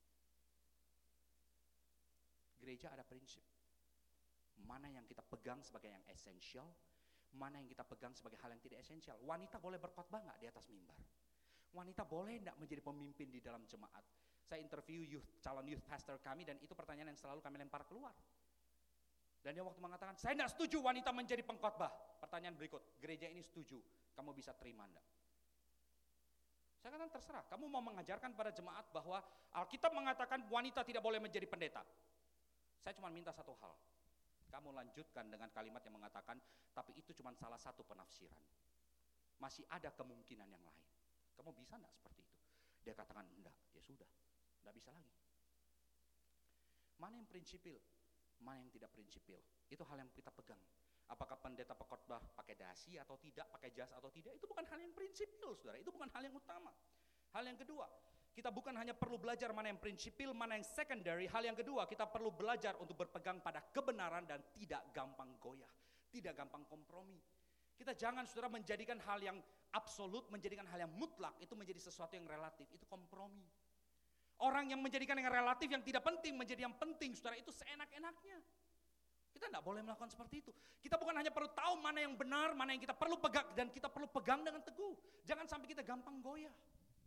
Gereja ada prinsip. Mana yang kita pegang sebagai yang esensial, mana yang kita pegang sebagai hal yang tidak esensial. Wanita boleh berkhotbah nggak di atas mimbar? Wanita boleh enggak menjadi pemimpin di dalam jemaat? Saya interview youth, calon youth pastor kami dan itu pertanyaan yang selalu kami lempar keluar. Dan dia waktu mengatakan, saya enggak setuju wanita menjadi pengkhotbah. Pertanyaan berikut, gereja ini setuju, kamu bisa terima enggak? Saya katakan terserah, kamu mau mengajarkan pada jemaat bahwa Alkitab mengatakan wanita tidak boleh menjadi pendeta. Saya cuma minta satu hal, kamu lanjutkan dengan kalimat yang mengatakan, tapi itu cuma salah satu penafsiran. Masih ada kemungkinan yang lain. Kamu bisa enggak seperti itu? Dia katakan enggak, ya sudah, enggak bisa lagi. Mana yang prinsipil, mana yang tidak prinsipil, itu hal yang kita pegang. Apakah pendeta pengkhotbah pakai dasi atau tidak, pakai jas atau tidak, itu bukan hal yang prinsipil saudara, itu bukan hal yang utama. Hal yang kedua, kita bukan hanya perlu belajar mana yang prinsipil, mana yang secondary. Hal yang kedua, kita perlu belajar untuk berpegang pada kebenaran dan tidak gampang goyah, tidak gampang kompromi. Kita jangan saudara menjadikan hal yang absolut, menjadikan hal yang mutlak, itu menjadi sesuatu yang relatif, itu kompromi. Orang yang menjadikan yang relatif, yang tidak penting, menjadi yang penting, saudara, itu seenak-enaknya. Kita tidak boleh melakukan seperti itu. Kita bukan hanya perlu tahu mana yang benar, mana yang kita perlu pegang, dan kita perlu pegang dengan teguh. Jangan sampai kita gampang goyah.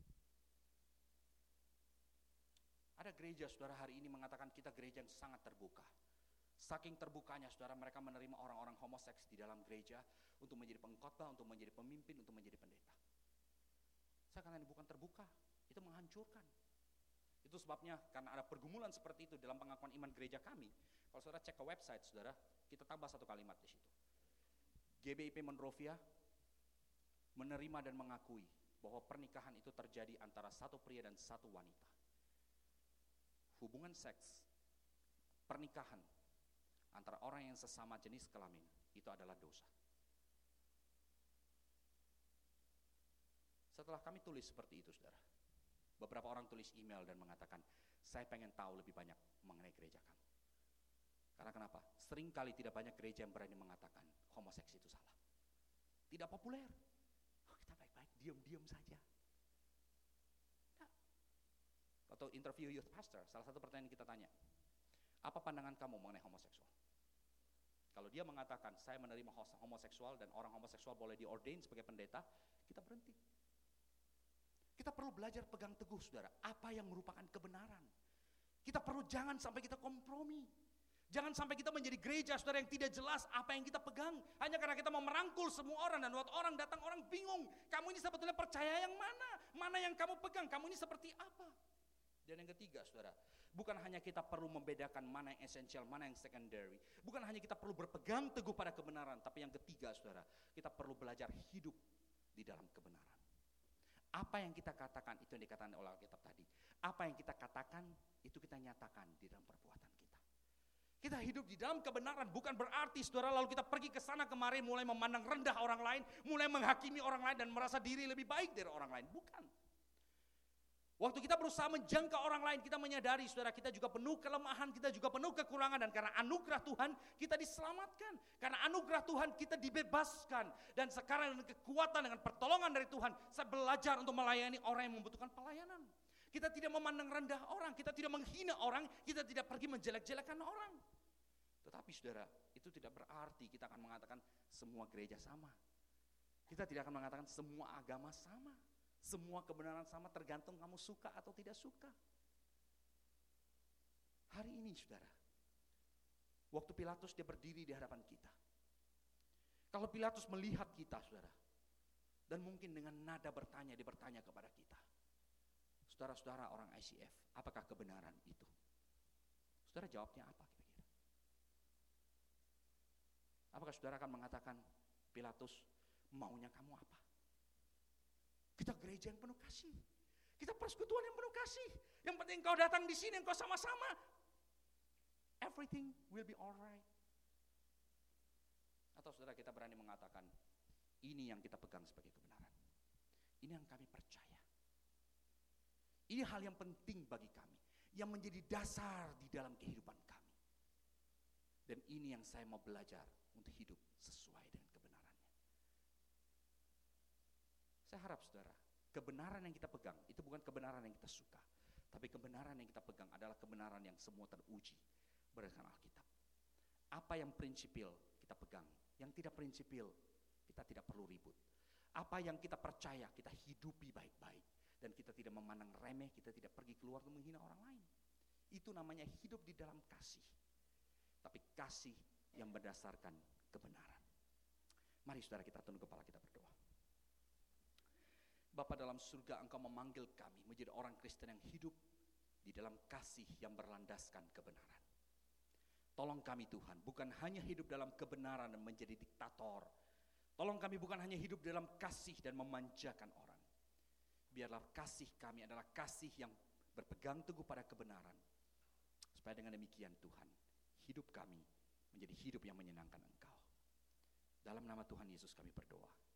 Ada gereja, saudara, hari ini mengatakan kita gereja yang sangat terbuka. Saking terbukanya, saudara, mereka menerima orang-orang homoseks di dalam gereja untuk menjadi pengkhotbah, untuk menjadi pemimpin, untuk menjadi pendeta. Saya katakan ini bukan terbuka, itu menghancurkan. Itu sebabnya karena ada pergumulan seperti itu dalam pengakuan iman gereja kami. Kalau saudara cek ke website, saudara, kita tambah satu kalimat di situ. G B I P Monrovia menerima dan mengakui bahwa pernikahan itu terjadi antara satu pria dan satu wanita. Hubungan seks, pernikahan antara orang yang sesama jenis kelamin itu adalah dosa. Setelah kami tulis seperti itu, saudara, beberapa orang tulis email dan mengatakan, saya pengen tahu lebih banyak mengenai gereja kamu. Karena kenapa? Seringkali tidak banyak gereja yang berani mengatakan homoseks itu salah. Tidak populer. Oh, kita baik-baik, diam-diam saja. Nah. Atau interview youth pastor, salah satu pertanyaan yang kita tanya, apa pandangan kamu mengenai homoseksual? Kalau dia mengatakan, saya menerima homoseksual dan orang homoseksual boleh diordain sebagai pendeta, kita berhenti. Kita perlu belajar pegang teguh, saudara, apa yang merupakan kebenaran. Kita perlu jangan sampai kita kompromi. Jangan sampai kita menjadi gereja, saudara, yang tidak jelas apa yang kita pegang. Hanya karena kita mau merangkul semua orang, dan waktu orang datang, orang bingung. Kamu ini sebetulnya percaya yang mana? Mana yang kamu pegang? Kamu ini seperti apa? Dan yang ketiga, saudara, bukan hanya kita perlu membedakan mana yang esensial, mana yang secondary. Bukan hanya kita perlu berpegang teguh pada kebenaran, tapi yang ketiga, saudara, kita perlu belajar hidup di dalam kebenaran. Apa yang kita katakan, itu yang dikatakan oleh Alkitab tadi. Apa yang kita katakan, itu kita nyatakan di dalam perbuatan kita. Kita hidup di dalam kebenaran, bukan berarti, saudara, lalu kita pergi ke sana kemarin mulai memandang rendah orang lain, mulai menghakimi orang lain dan merasa diri lebih baik dari orang lain. Bukan. Waktu kita berusaha menjangkau orang lain, kita menyadari saudara kita juga penuh kelemahan, kita juga penuh kekurangan. Dan karena anugerah Tuhan kita diselamatkan. Karena anugerah Tuhan kita dibebaskan. Dan sekarang dengan kekuatan, dengan pertolongan dari Tuhan, saya belajar untuk melayani orang yang membutuhkan pelayanan. Kita tidak memandang rendah orang, kita tidak menghina orang, kita tidak pergi menjelek-jelekan orang. Tetapi saudara, itu tidak berarti kita akan mengatakan semua gereja sama. Kita tidak akan mengatakan semua agama sama. Semua kebenaran sama, tergantung kamu suka atau tidak suka. Hari ini saudara, waktu Pilatus dia berdiri di hadapan kita. Kalau Pilatus melihat kita saudara, dan mungkin dengan nada bertanya, dia bertanya kepada kita, saudara-saudara orang I C F, apakah kebenaran itu? Saudara jawabnya apa kira-kira? Apakah saudara akan mengatakan, Pilatus, maunya kamu apa? Kita gereja yang penuh kasih. Kita persekutuan yang penuh kasih. Yang penting engkau datang di sini, engkau sama-sama. Everything will be alright. Atau saudara kita berani mengatakan, ini yang kita pegang sebagai kebenaran. Ini yang kami percaya. Ini hal yang penting bagi kami. Yang menjadi dasar di dalam kehidupan kami. Dan ini yang saya mau belajar untuk hidup sesuai dengan kebenarannya. Saya harap saudara, kebenaran yang kita pegang itu bukan kebenaran yang kita suka, tapi kebenaran yang kita pegang adalah kebenaran yang semua teruji berdasarkan Alkitab. Apa yang prinsipil kita pegang, yang tidak prinsipil kita tidak perlu ribut. Apa yang kita percaya kita hidupi baik-baik, dan kita tidak memandang remeh, kita tidak pergi keluar untuk menghina orang lain. Itu namanya hidup di dalam kasih, tapi kasih yang berdasarkan kebenaran. Mari saudara kita tunduk kepala, kita berdoa. Bapa dalam surga, Engkau memanggil kami menjadi orang Kristen yang hidup di dalam kasih yang berlandaskan kebenaran. Tolong kami Tuhan, bukan hanya hidup dalam kebenaran dan menjadi diktator. Tolong kami bukan hanya hidup dalam kasih dan memanjakan orang. Biarlah kasih kami adalah kasih yang berpegang teguh pada kebenaran. Supaya dengan demikian Tuhan, hidup kami menjadi hidup yang menyenangkan Engkau. Dalam nama Tuhan Yesus kami berdoa.